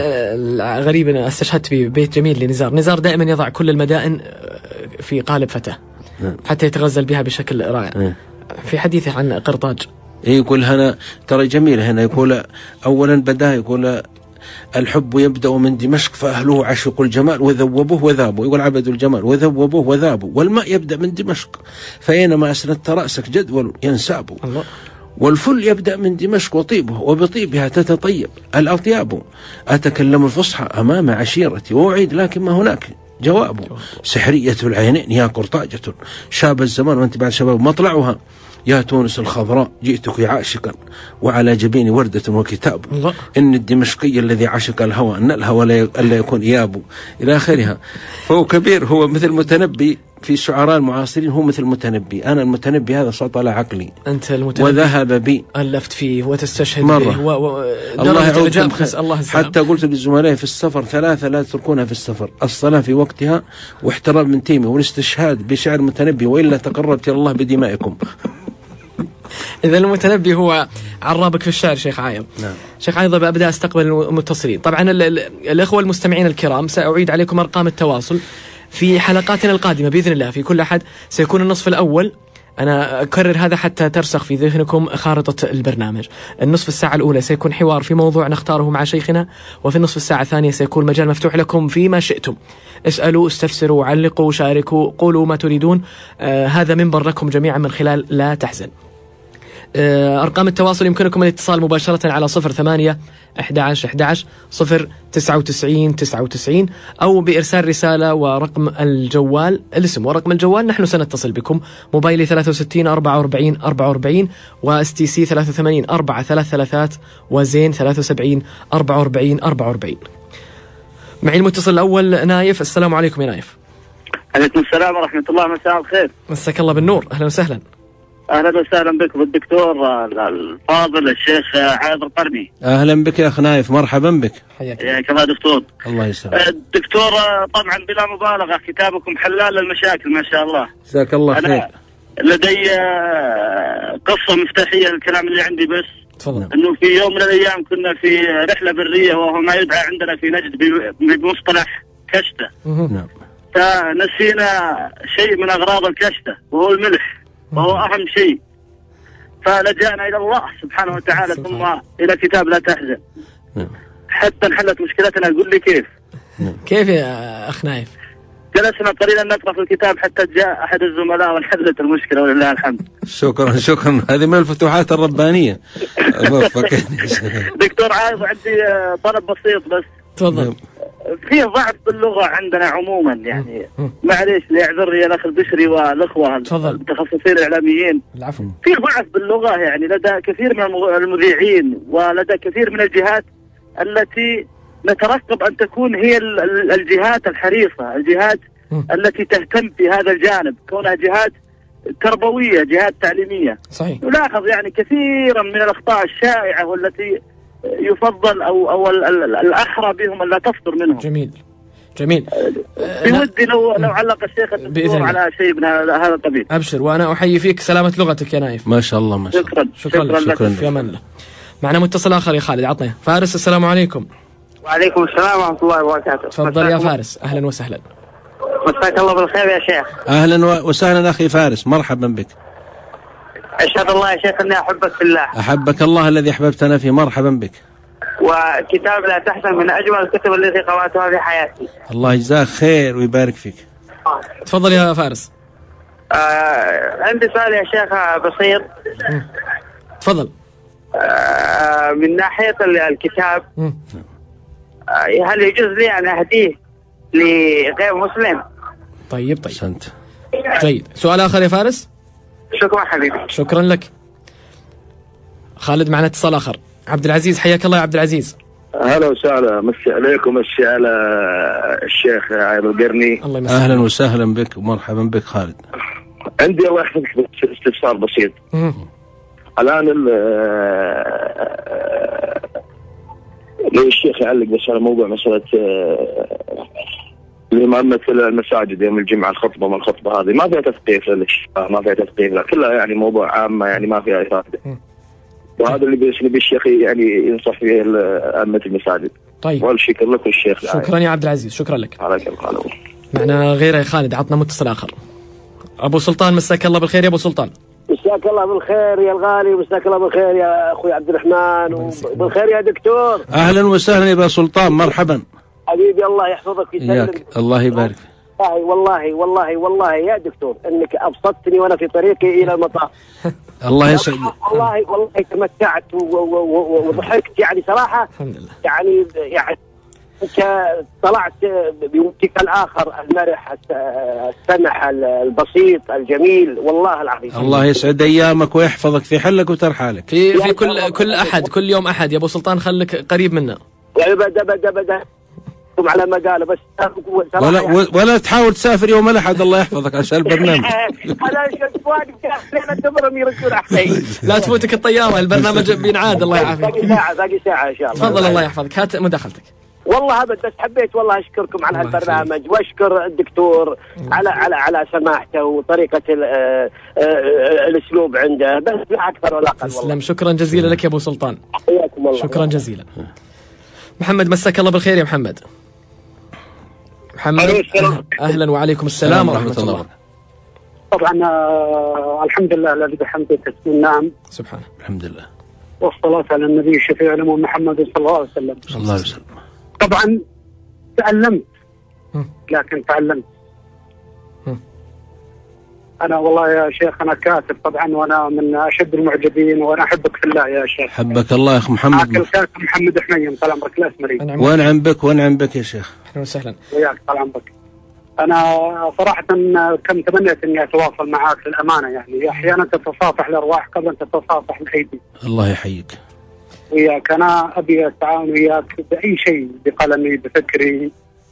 Speaker 1: غريب أنا استشهدت ببيت جميل لنزار. نزار دائما يضع كل المدائن في قالب فتاة حتى يتغزل بها بشكل رائع. في حديثه عن قرطاج
Speaker 2: يقول هنا ترى جميل، هنا يقول أولا بدأ يقول: الحب يبدأ من دمشق فأهله عشقوا الجمال وذوبوه وذابوا. يقول: عبدوا الجمال وذوبوه وذابوا، والماء يبدأ من دمشق فأينما أسندت رأسك جدول ينساب. الله. والفل يبدأ من دمشق وطيبه وبطيبها تتطيب الأطياب. أتكلم الفصحى أمام عشيرتي وأعيد لكن ما هناك جوابه. سحرية العينين يا قرطاجة شاب الزمان وأنت بعد شباب. مطلعها يا تونس الخضراء جئتك عاشقا وعلى جبيني وردة وكتاب. الله. إن الدمشقي الذي عشق الهوى أن الهوى ألا يكون إيابه إلى آخرها. فهو كبير، هو مثل متنبي في الشعراء المعاصرين، هو مثل متنبي. أنا المتنبي هذا سطل عقلي،
Speaker 1: أنت المتنبي
Speaker 2: وذهب بي،
Speaker 1: ألفت فيه وتستشهد
Speaker 2: مرة.
Speaker 1: به
Speaker 2: الله يعودكم
Speaker 1: الله
Speaker 2: حتى قلت للزملاء في السفر 3 لا تتركونها في السفر: الصلاة في وقتها، واحترام من تيمي، والاستشهاد بشعر متنبي، وإلا تقربت إلى الله بدمائكم.
Speaker 1: إذا المتنبي هو عرابك في الشعر شيخ عايض.
Speaker 2: نعم.
Speaker 1: شيخ عايض، أبدأ أستقبل المتصلين. طبعا الأخوة المستمعين الكرام، سأعيد عليكم أرقام التواصل في حلقاتنا القادمة بإذن الله. في كل أحد سيكون النصف الأول، أنا أكرر هذا حتى ترسخ في ذهنكم خارطة البرنامج. النصف الساعة الأولى سيكون حوار في موضوع نختاره مع شيخنا، وفي النصف الساعة الثانية سيكون مجال مفتوح لكم فيما شئتم. اسألوا، استفسروا، علقوا، شاركوا، قولوا ما تريدون. هذا منبر لكم جميعا من خلال لا تحزن. أرقام التواصل يمكنكم الاتصال مباشرة على 08 11 11 099 99 أو بإرسال رسالة ورقم الجوال، الاسم ورقم الجوال، نحن سنتصل بكم. موبايلي 63 44 44 وSTC 83 433 وزين 73 44 44. معي المتصل الأول نايف. السلام عليكم يا نايف.
Speaker 4: عليكم السلام ورحمة الله، مساء الخير.
Speaker 1: مساك الله بالنور، أهلا وسهلا.
Speaker 4: أهلا وسهلا بك بالدكتور الفاضل الشيخ عايض القرني.
Speaker 2: أهلا بك يا أخ نايف، مرحبا بك.
Speaker 4: حياك الله دكتور.
Speaker 2: الله يسلمك.
Speaker 4: الدكتور طبعا بلا مبالغة كتابكم حلال للمشاكل ما شاء الله.
Speaker 2: جزاك الله خير.
Speaker 4: أنا لدي قصة مفتاحية للكلام اللي عندي، بس
Speaker 1: تفضل.
Speaker 4: إنه في يوم من الأيام كنا في رحلة برية وهو ما يدعى عندنا في نجد بمصطلح كشتة.
Speaker 2: نعم.
Speaker 4: فنسينا شيء من أغراض الكشتة وهو الملح، وهو أهم شيء. فلجأنا إلى الله سبحانه وتعالى ثم إلى كتاب لا تحزن حتى انحلت مشكلتنا. قل لي
Speaker 1: كيف يا أخ نايف؟
Speaker 4: جلسنا قليلا نقرأ في الكتاب حتى جاء أحد الزملاء وانحلت المشكلة ولله الحمد.
Speaker 2: شكرا شكرا، هذه من الفتوحات الربانية.
Speaker 4: دكتور عايض، عندي طلب بسيط بس.
Speaker 1: تفضل.
Speaker 4: فيه ضعف باللغة عندنا عموما، يعني معليش ليعذرني الأخ البشري والأخوة المتخصصين الإعلاميين.
Speaker 1: العفو.
Speaker 4: في ضعف باللغة يعني لدى كثير من المذيعين ولدى كثير من الجهات التي نترقب أن تكون هي الجهات الحريصة، الجهات التي تهتم في هذا الجانب، كونها جهات تربوية، جهات تعليمية.
Speaker 1: صحيح.
Speaker 4: نلاحظ يعني كثيرا من الأخطاء الشائعة والتي يفضل أو الأحرى بهم ألا تصدر منهم.
Speaker 1: جميل جميل.
Speaker 4: بودي لو علق الشيخ الدكتور على شيء من هذا القبيل.
Speaker 1: أبشر، وأنا أحيي فيك سلامة لغتك يا نايف.
Speaker 2: ما شاء الله ما شاء الله.
Speaker 1: شكرا لك. في أمان الله. معنا متصل آخر يا خالد، عطنا. فارس، السلام عليكم.
Speaker 4: وعليكم السلام ورحمة الله وبركاته.
Speaker 1: تفضل يا فارس، أهلا وسهلا.
Speaker 4: مساك الله بالخير يا شيخ.
Speaker 2: أهلا وسهلا أخي فارس، مرحبا بك.
Speaker 4: أشهد الله يا شيخ أني أحبك في الله.
Speaker 2: أحبك الله الذي أحببتنا فيه، مرحبا بك.
Speaker 4: وكتاب لا تحزن من أجمل الكتب التي قرأتها في حياتي.
Speaker 2: الله يجزاك خير ويبارك فيك.
Speaker 1: تفضل يا فارس.
Speaker 4: عندي سؤال يا شيخ بسيط.
Speaker 1: تفضل.
Speaker 4: من ناحية الكتاب، هل يجوز لي أن أهديه لغير مسلم؟
Speaker 1: طيب
Speaker 2: أحسنت.
Speaker 1: جيد. سؤال آخر يا فارس.
Speaker 4: شكرا حبيبي.
Speaker 1: شكرا لك. خالد، معنا اتصال آخر. عبد العزيز، حياك الله يا عبد العزيز.
Speaker 5: اهلا وسهلا، مسي عليكم، مسي على الشيخ عايض القرني.
Speaker 1: الله يمسيك.
Speaker 2: اهلا وسهلا بك ومرحبا بك خالد.
Speaker 5: عندي الله يحفظك استفسار بسيط. الان لو الشيخ يعلق بس على موضوع مساله الإمامة في المساجد يوم الجمعة، الخطبة ما الخطبة هذه ما فيها تثقيف للشباب، ما فيها تثقيف، لا كلها يعني موضوع عامة يعني ما فيها إفادة. وهذا اللي نبي الشيخ يعني ينصح فيه أئمة المساجد.
Speaker 1: طيب.
Speaker 5: والشكر لك والشيخ.
Speaker 1: شكرا يا عبد العزيز، شكرا لك.
Speaker 5: عليك الخير.
Speaker 1: معنا غيره يا خالد، عطنا متصل آخر. أبو سلطان، مساك الله بالخير يا أبو سلطان.
Speaker 6: مساك الله بالخير يا الغالي، مساك الله بالخير يا أخوي عبد الرحمن، وبالخير يا دكتور.
Speaker 2: أهلا وسهلا يا أبو سلطان، مرحبا.
Speaker 6: حبيبي الله يحفظك ويسلمك.
Speaker 2: الله يبارك فيك.
Speaker 6: والله والله والله يا دكتور انك ابسطتني وانا في طريقي الى المطار.
Speaker 2: الله يسعدك.
Speaker 6: والله تمتعت وضحكت يعني صراحه.
Speaker 1: الحمد لله.
Speaker 6: يعني انت طلعت بوجهك الاخر المرح السمح البسيط الجميل، والله العظيم.
Speaker 2: الله يسعد ايامك ويحفظك في حلك وترحالك.
Speaker 1: في كل احد، كل يوم احد يا ابو سلطان، خليك قريب منا.
Speaker 6: ابدا على ما قال بس
Speaker 2: ولا تحاول تسافر يوم الاحد، الله يحفظك عشان البرنامج.
Speaker 1: لا تفوتك الطياره، البرنامج بينعاد. الله يعافيك.
Speaker 6: باقي ساعه ان شاء الله.
Speaker 1: تفضل الله يحفظك، هات مداخلتك.
Speaker 6: والله ابد بس حبيت والله اشكركم على هالبرنامج، واشكر الدكتور على سماحته وطريقه الاسلوب عنده، بس لا اكثر ولا اقل.
Speaker 1: تسلم، شكرا جزيلا لك يا ابو سلطان.
Speaker 6: حياكم الله.
Speaker 1: شكرا جزيلا. محمد، مساك الله بالخير يا محمد. محمد، اهلا وعليكم السلام ورحمه الله.
Speaker 7: طبعا الحمد لله الذي بحمده تسمى النعم.
Speaker 1: سبحانه.
Speaker 2: الحمد لله.
Speaker 7: والصلاة على النبي الشفيع محمد صلى الله عليه وسلم.
Speaker 2: صلى الله عليه وسلم.
Speaker 7: طبعا تعلمت، لكن تعلمت أنا والله يا شيخ أنا كاتب طبعا، وأنا من أشد المعجبين، وأنا أحبك في الله يا شيخ.
Speaker 2: حبك الله يا أخ محمد.
Speaker 7: معك الكاتب محمد حنين، طال عمرك الأسمري.
Speaker 2: وانعم بك وانعم بك يا شيخ.
Speaker 1: أهلا وسهلا.
Speaker 7: وياك طال عمرك. أنا صراحة كم تمنيت إني أتواصل معك للأمانة، يعني أحيانا تتصافح الأرواح قبل أن تتصافح الأيدي.
Speaker 2: الله يحييك.
Speaker 7: وياك أنا أبي التعاون وياك بأي شيء، بقلمي بفكري.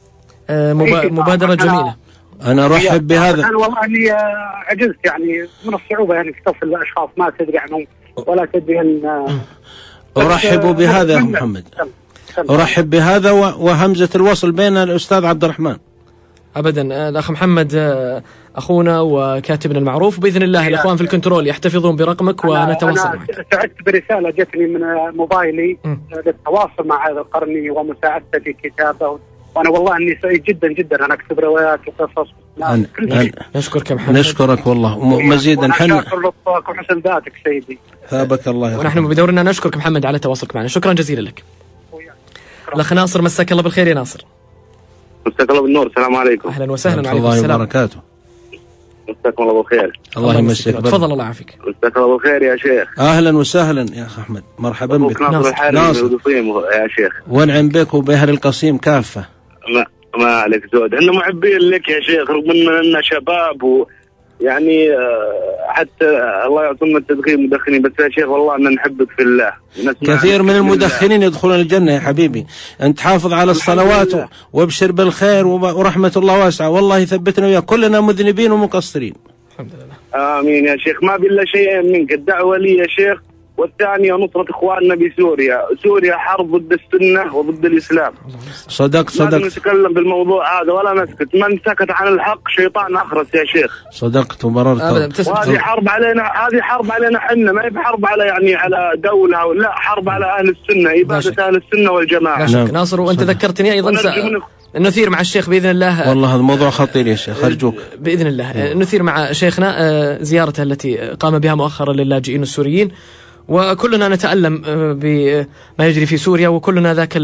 Speaker 1: مبادرة جميلة.
Speaker 2: أنا أرحب بهذا.
Speaker 7: أنا والله إني عجزت يعني من الصعوبة، يعني في تصل الأشخاص ما تدري عنهم ولا تدري أن
Speaker 2: أرحب بهذا يا أخ محمد. أرحب بهذا وهمزة الوصل بين الأستاذ عبد الرحمن.
Speaker 1: أبدا الأخ محمد أخونا وكاتبنا المعروف، بإذن الله الأخوان في الكنترول يحتفظون برقمك ونتواصل معك.
Speaker 7: أنا سعدت برسالة جتني من موبايلي للتواصل مع هذا القرني ومساعدته في كتابه، وأنا والله إني سعيد جدا جدا. أنا أكتب روايات وقصص.
Speaker 1: نشكرك يا محمد.
Speaker 2: نشكرك والله مزيدا.
Speaker 7: حنا لطفك وحسن ذاتك سيدي.
Speaker 2: ثابك الله.
Speaker 1: ونحن بدورنا نشكرك محمد على تواصلك معنا، شكرا جزيلا لك. الأخ ناصر، مساك الله بالخير يا ناصر.
Speaker 5: مساك الله بالنور. السلام عليكم.
Speaker 1: أهلا وسهلا.
Speaker 2: ورحمة الله وبركاته.
Speaker 5: مساكم الله بالخير.
Speaker 2: الله يمسك.
Speaker 1: تفضل الله يعافيك.
Speaker 5: مساك الله بالخير يا شيخ.
Speaker 2: أهلا وسهلا يا أخ أحمد، مرحبا بك.
Speaker 5: ناصر يا شيخ.
Speaker 2: ونعم بك وبأهل القصيم كافة.
Speaker 5: ما عليك زود، احنا محبين لك يا شيخ، رغم اننا شباب ويعني حتى الله يعطينا التدخين مدخنين، بس يا شيخ والله ان نحبك في الله.
Speaker 2: كثير من المدخنين يدخلون الجنة يا حبيبي. انت حافظ على الصلوات وابشر بالخير ورحمة الله واسعة، والله يثبتنا وياك، كلنا مذنبين ومقصرين.
Speaker 1: الحمد لله.
Speaker 5: امين يا شيخ. ما بالله شيئين منك، الدعوة لي يا شيخ، والثانية نصرة إخواننا بسوريا. سوريا حرب ضد السنة وضد الإسلام.
Speaker 2: صدقت.
Speaker 5: لازم نتكلم بالموضوع هذا ولا نسكت. من سكت عن الحق شيطان أخرس يا شيخ.
Speaker 2: صدقت وبررت.
Speaker 5: وهذه حرب علينا، هذه حرب علينا حنا، ما هي بحرب على يعني على دولة، لا حرب على أهل السنة، عبادة أهل السنة والجماعة.
Speaker 1: نعم. ناصر، وأنت ذكرتني أيضا نثير مع الشيخ بإذن الله.
Speaker 2: والله هذا موضوع خطير يا شيخ، أرجوك.
Speaker 1: بإذن الله نثير مع شيخنا زيارته التي قام بها مؤخرا للاجئين السوريين، وكلنا نتألم بما يجري في سوريا، وكلنا ذاك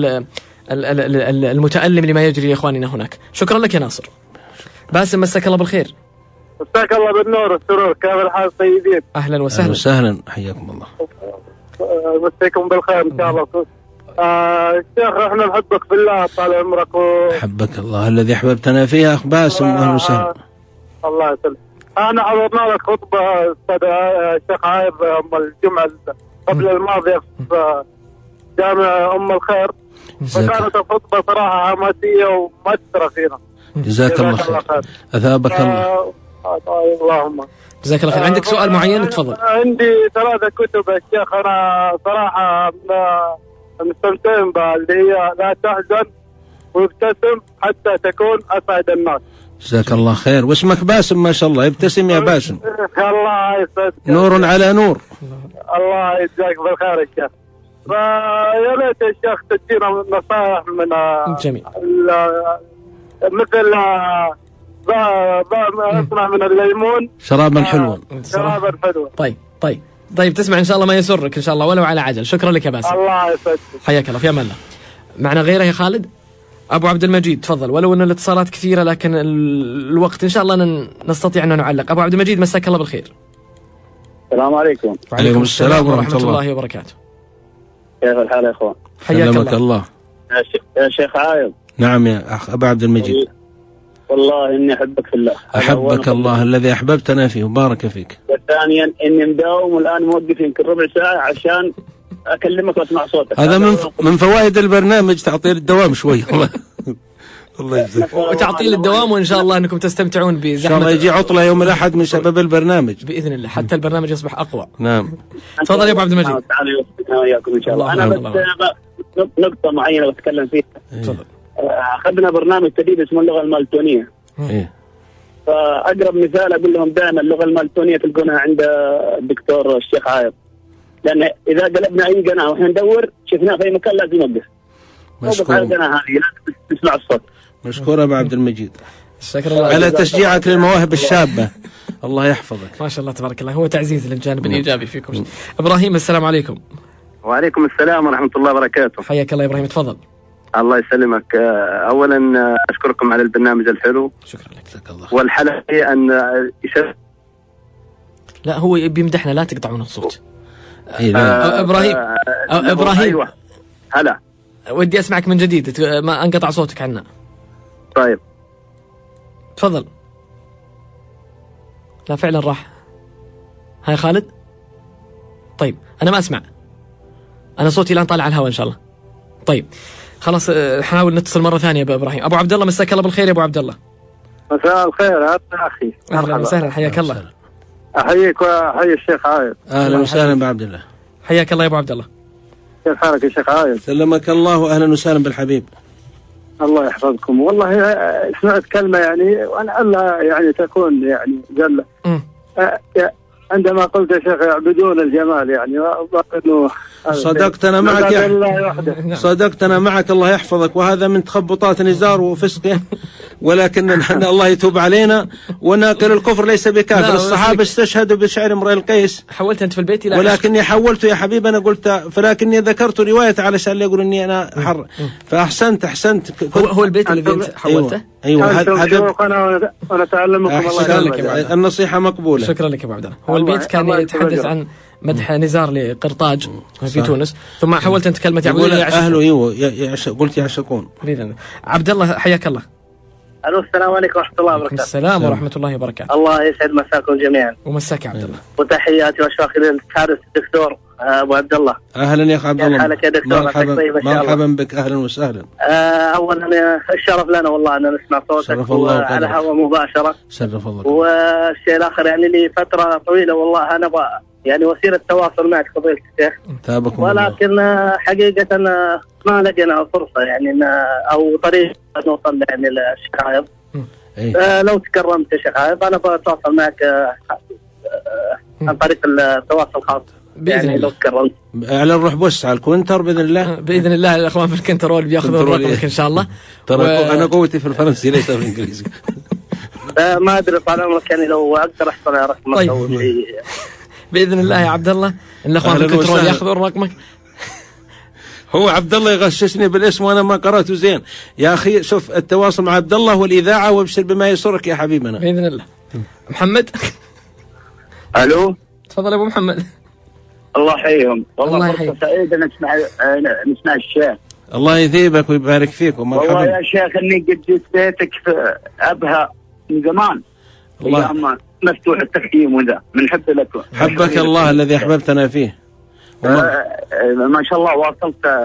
Speaker 1: المتألم لما يجري لإخواننا هناك. شكرا لك يا ناصر. باسم، مساك الله بالخير.
Speaker 8: مساك الله بالنور والسرور، كيف الحال طيبين؟
Speaker 1: أهلا وسهلا.
Speaker 2: أهلا وسهلا، حياكم الله.
Speaker 8: مساكم بالخير إن شاء الله. الشيخ احنا نحبك في الله طال عمرك
Speaker 2: حبك الله الذي أحببتنا فيه أخ باسم. أهلا وسهلا.
Speaker 8: الله يسلمك. أنا حضرنا لك خطبة أستاذ الشيخ عايض يوم الجمعة قبل الماضية في جامع أم الخير، وكانت الخطبة صراحة حماسية ومؤثرة فينا.
Speaker 2: جزاك الله خير. أثابك الله.
Speaker 8: اللهم
Speaker 1: جزاك الله خير. عندك سؤال معين؟ تفضل.
Speaker 8: عندي 3 كتب يا شيخ، أنا صراحة مستمتعين بها، اللي هي لا تحزن وابتسم حتى تكون أسعد الناس.
Speaker 2: جزاك الله خير. واسمك باسم ما شاء الله، ابتسم يا باسم.
Speaker 8: الله يسعدك.
Speaker 2: نور على نور.
Speaker 8: الله يجزاك بالخير يا شيخ. فيا ليت يا شيخ تدينا نصائح من
Speaker 1: جميل،
Speaker 8: مثل اصنع من الليمون
Speaker 2: شرابا حلوا.
Speaker 8: شرابا حلوا.
Speaker 1: طيب تسمع ان شاء الله ما يسرك ان شاء الله ولو على عجل. شكرا لك يا باسم.
Speaker 8: الله يسعدك.
Speaker 1: حياك الله، في امان الله. معنا غيره يا خالد؟ أبو عبد المجيد تفضل، ولو أن الاتصالات كثيرة لكن الوقت إن شاء الله نستطيع أن نعلق. أبو عبد المجيد، مساك الله بالخير.
Speaker 9: السلام عليكم.
Speaker 2: وعليكم السلام ورحمة الله
Speaker 1: وبركاته.
Speaker 9: كيف الحال يا إخوان؟
Speaker 1: حياك
Speaker 2: الله.
Speaker 9: يا شيخ عايض.
Speaker 2: نعم يا أخ أبو عبد المجيد.
Speaker 9: والله إني أحبك في الله.
Speaker 2: أحبك الله الذي أحببتنا فيه وبارك فيك.
Speaker 9: وثانيا إني مداوم والآن موقف يمكن ربع ساعة عشان أكلمك وأسمع صوتك.
Speaker 2: هذا من فوائد البرنامج، تعطيل الدوام شوي. الله يجزاك.
Speaker 1: وتعطيل الدوام، وإن شاء الله أنكم تستمتعون بزحمة.
Speaker 2: إن شاء الله يجي عطلة يوم الأحد من سبب البرنامج
Speaker 1: بإذن الله، حتى البرنامج يصبح أقوى.
Speaker 2: نعم.
Speaker 1: تفضل يا أبو عبد المجيد.
Speaker 9: تعالوا يوفقنا وياكم إن شاء الله. أنا بس نقطة معينة بتكلم فيها.
Speaker 1: تفضل.
Speaker 9: أخذنا برنامج جديد اسمه اللغة المالتونية. فأقرب مثال أقول لهم دائما اللغة المالتونية تلقونها عند الدكتور الشيخ عايض، لأن إذا قلبنا أي قناة وإحنا ندور شفناه في أي مكان لازم نوقف.
Speaker 2: مشكور.
Speaker 9: على القناة هذه لازم تسمع الصوت.
Speaker 2: مشكور أبو عبد المجيد.
Speaker 1: شكرا الله
Speaker 2: على تشجيعك للمواهب الشابة. الله يحفظك.
Speaker 1: ما شاء الله تبارك الله، هو تعزيز للجانب الإيجابي فيكم. إبراهيم، السلام عليكم.
Speaker 10: وعليكم السلام ورحمة الله وبركاته.
Speaker 1: حياك الله إبراهيم، تفضل.
Speaker 10: الله يسلمك. أولا أشكركم على البرنامج الحلو.
Speaker 1: شكرا لك.
Speaker 10: والحلقة أن
Speaker 1: لا هو بيمدحنا، لا تقطعون الصوت.
Speaker 10: إبراهيم.
Speaker 1: إبراهيم
Speaker 10: هلا،
Speaker 1: ودي أسمعك من جديد، ما انقطع صوتك عنا.
Speaker 10: طيب
Speaker 1: تفضل. لا فعلا راح. هاي خالد. طيب أنا ما أسمع، أنا صوتي الآن طالع على الهواء إن شاء الله. طيب خلاص نحاول نتصل مرة ثانية بإبراهيم. أبو عبد الله مساك الله بالخير يا أبو عبد الله.
Speaker 8: مساء الخير يا أخي.
Speaker 1: أهلا وسهلا، حياك الله.
Speaker 8: أحييك وأحيي الشيخ عايض.
Speaker 2: أهلا وسهلا بعبد الله.
Speaker 1: حياك الله يا أبو عبد الله.
Speaker 8: كيف حالك يا شيخ عايض؟
Speaker 2: سلمك الله وأهلا وسهلا بالحبيب.
Speaker 8: الله يحفظكم. والله سمعت كلمة يعني وأنا يعني تكون يعني جل عندما قلت يا شيخ يعبدون الجمال يعني إنه
Speaker 2: صدقت أنا معك يا صدقت أنا معك، الله يحفظك، وهذا من تخبطات نزار وفسقه، ولكن الله يتوب علينا، وناقل الكفر ليس بكافر. الصحابة استشهدوا بشعر امرئ القيس.
Speaker 1: حولت أنت في البيت إلى
Speaker 2: ولكني حولت يا حبيبي، أنا قلت فلكني ذكرت رواية علشان لا يقول إني أنا حر. فأحسنت.
Speaker 1: هو البيت الذي حولته.
Speaker 2: أيوة هذا
Speaker 8: أنا أتعلمكم. الله
Speaker 2: النصيحة مقبولة.
Speaker 1: شكرا لك يا أبو عبد الله. هو البيت كان يتحدث عن مدح نزار لقرطاج في تونس، ثم حاولت أنت كلمة يعبدون
Speaker 2: أهله. أيوه قلت يعشقون.
Speaker 1: عبد الله حياك الله.
Speaker 11: الو السلام عليكم ورحمه الله وبركاته.
Speaker 1: السلام ورحمه الله وبركاته.
Speaker 11: الله يسعد مساكم جميعا.
Speaker 1: ومساك يا عبد الله.
Speaker 11: وتحياتي واشواقي للحارس الدكتور ابو عبد الله.
Speaker 2: اهلا يا اخ عبد الله.
Speaker 11: حالك يا دكتور؟
Speaker 2: مرحبا بك، اهلا وسهلا.
Speaker 11: اولا الشرف لنا والله ان نسمع صوتك على هواء مباشره.
Speaker 2: شرف الله.
Speaker 11: والشيء الاخر يعني لي فتره طويله والله انا ابغى يعني وسيله تواصل معك فضيلة الشيخ، ولكن حقيقه ما لقينا فرصه يعني او طريقه نوصل يعني للشيخ عايض. لو تكرمت يا شيخ عايض انا بتواصل معك عن طريق التواصل الخاص يعني لو تكرمت.
Speaker 2: على نروح بوس على الكونتر باذن الله.
Speaker 1: باذن الله الاخوان في الكنترول بياخذون رقمك ان شاء الله.
Speaker 2: ترى انا قوتي في الفرنسي ليس في الانجليزي.
Speaker 11: ما ادري طال عمرك يعني لو اقدر احصل على رقمك.
Speaker 1: طيب. باذن الله يا عبد الله الاخوان في الكنترول ياخذون رقمك.
Speaker 2: هو عبد الله يغششني بالاسم وانا ما قراته زين يا اخي. شوف التواصل مع عبد الله والاذاعه، وابشر بما يسرك يا حبيبنا
Speaker 1: باذن الله. محمد.
Speaker 10: الو
Speaker 1: تفضل ابو محمد.
Speaker 10: الله يحييهم. والله فرصه سعيده نسمع الشيخ.
Speaker 2: الله يثيبك ويبارك فيك ومرحبا.
Speaker 10: والله يا شيخ اني قد جيت بيتك في ابها من زمان. الله مفتوح التقييم وذا بنحب لك.
Speaker 2: حبك الله الذي احببتنا فيه.
Speaker 10: ما شاء الله واصلت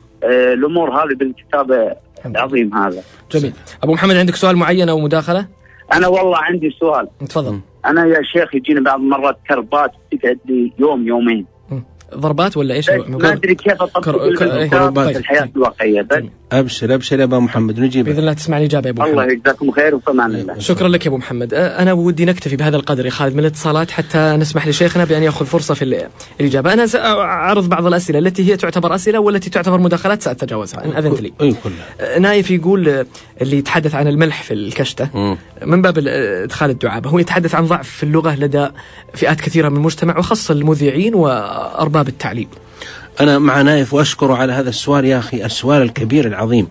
Speaker 10: الامور هذه بالكتاب العظيم هذا.
Speaker 1: جميل. ابو محمد عندك سؤال معين او مداخله؟
Speaker 10: انا والله عندي سؤال.
Speaker 1: تفضل.
Speaker 10: انا يا شيخ يجيني بعض المرات كربات تقعد لي يوم يومين.
Speaker 1: ضربات ولا ايش؟
Speaker 10: ما ادري كيف اطبق في الحياه الواقعيه.
Speaker 2: ابشر يا ابو محمد نجيب
Speaker 1: باذن الله تسمع الاجابه يا ابو محمد.
Speaker 10: الله يجزاكم خير وفمان الله.
Speaker 1: شكرا لك يا ابو محمد. انا ودي نكتفي بهذا القدر يا خالد من الاتصالات حتى نسمح لشيخنا بان ياخذ فرصه في الاجابه. انا ساعرض بعض الاسئله التي هي تعتبر اسئله والتي تعتبر مداخلات ساتجاوزها ان اذنت لي. نايف يقول اللي يتحدث عن الملح في الكشته من باب ادخال الدعابه، هو يتحدث عن ضعف في اللغه لدى فئات كثيره من المجتمع وخاصه المذيعين وارباب التعليم.
Speaker 2: أنا مع نايف وأشكره على هذا السؤال يا أخي، السؤال الكبير العظيم.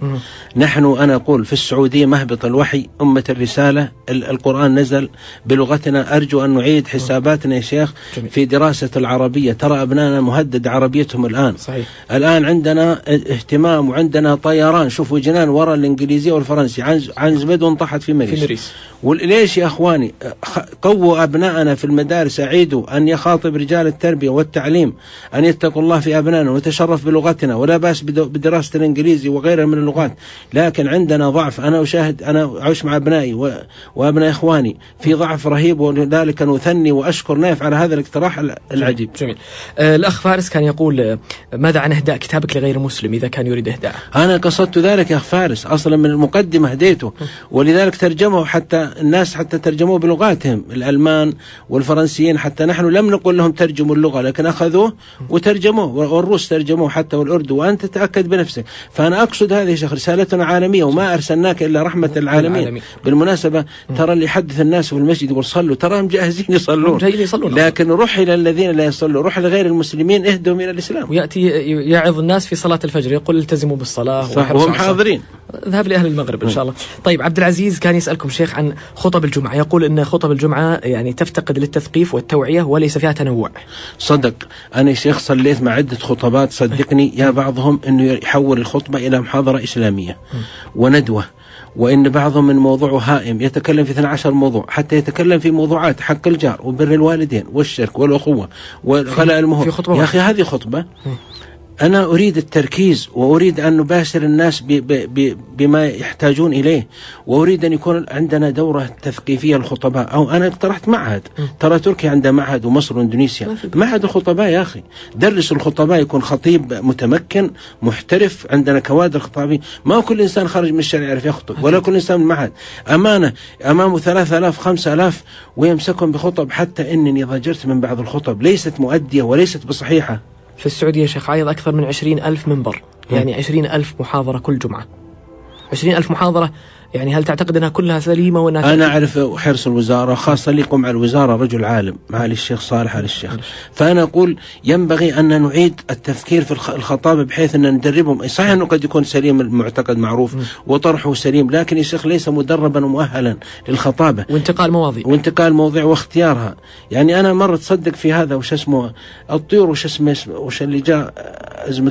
Speaker 2: أنا أقول في السعودية مهبط الوحي، أمة الرسالة، القرآن نزل بلغتنا. أرجو أن نعيد حساباتنا يا شيخ في دراسة العربية. ترى أبنائنا مهدد عربيتهم الآن.
Speaker 1: صحيح.
Speaker 2: الآن عندنا اهتمام وعندنا طيران، شوفوا جنان وراء الإنجليزية والفرنسي، عن زبد وانطحت في مريس. وليش يا أخواني قووا أبنائنا في المدارس، أعيدوا أن يخاطب رجال التربية والتعليم أن يتقوا الله في أبنائنا ونتشرف بلغتنا، ولا بأس بدراسة الإنجليزي وغيرها من اللغات. لكن عندنا ضعف. أنا أشاهد، أنا أعيش مع أبنائي وأبناء إخواني في ضعف رهيب، ولذلك نثني وأشكر نايف على هذا الاقتراح العجيب.
Speaker 1: جميل. الأخ فارس كان يقول ماذا عن إهداء كتابك لغير مسلم إذا كان يريد إهداءه؟
Speaker 2: أنا قصدت ذلك يا أخ فارس، أصلا من المقدمة هديته، ولذلك ترجمه حتى الناس ترجموه بلغاتهم، الألمان والفرنسيين. حتى نحن لم نقل لهم ترجموا اللغة، لكن أخذوه وترجموه، والروس ترجموه حتى، والأردو، وأنت تتأكد بنفسك. فأنا أقصد هذه شيخ رسالتنا عالمية، وما أرسلناك إلا رحمة العالمين. بالمناسبة ترى اللي يحدث الناس في المسجد يقول صلوا، تراهم جاهزين يصلون، لكن روح إلى الذين لا يصلوا، روح لغير المسلمين، اهدهم إلى الإسلام.
Speaker 1: ويأتي يعظ الناس في صلاة الفجر يقول التزموا بالصلاة
Speaker 2: وهم حاضرين.
Speaker 1: ذهب لأهل المغرب إن شاء الله. طيب عبد العزيز كان يسألكم شيخ عن خطب الجمعة، يقول أن خطب الجمعة يعني تفتقد للتثقيف والتوعية وليس فيها تنوع.
Speaker 2: صدق، أنا شيخ صليت مع عدة خطبات صدقني يا بعضهم أنه يحول الخطبة إلى محاضرة إسلامية وندوة، وإن بعضهم من موضوعه هائم يتكلم في 12 موضوع، حتى يتكلم في موضوعات حق الجار وبر الوالدين والشرك والأخوة وغلاء المهور. يا أخي هذه خطبة؟ أنا أريد التركيز، وأريد أن نباشر الناس بما يحتاجون إليه، وأريد أن يكون عندنا دورة تثقيفية للخطباء. أو أنا اقترحت معهد، ترى تركيا عندها معهد ومصر واندونيسيا معهد الخطباء. يا أخي درس الخطباء، يكون خطيب متمكن محترف، عندنا كوادر خطابية. ما كل إنسان خارج من الشارع يعرف يخطب، ولا كل إنسان من المعهد أمانة أمامه 3000 5000 ويمسكهم بخطب، حتى إنني ضجرت من بعض الخطب ليست مؤدية وليست بصحيحة.
Speaker 1: في السعودية شيخ عايض أكثر من 20,000 منبر، يعني 20,000 محاضرة كل جمعة. 20,000 محاضرة، يعني هل تعتقد أنها كلها سليمة وأنها
Speaker 2: أنا أعرف حرص الوزارة، خاصة اللي يقوم على الوزارة رجل عالم معالي الشيخ صالح آل الشيخ. فأنا أقول ينبغي أن نعيد التفكير في الخطابة بحيث أن ندربهم. صحيح أنه قد يكون سليم المعتقد معروف وطرحه سليم، لكن الشيخ ليس مدربا ومؤهلا للخطابة وانتقال مواضيع واختيارها. يعني أنا مرة تصدق في هذا وش اسمه الطيور، وش اللي جاء أزمة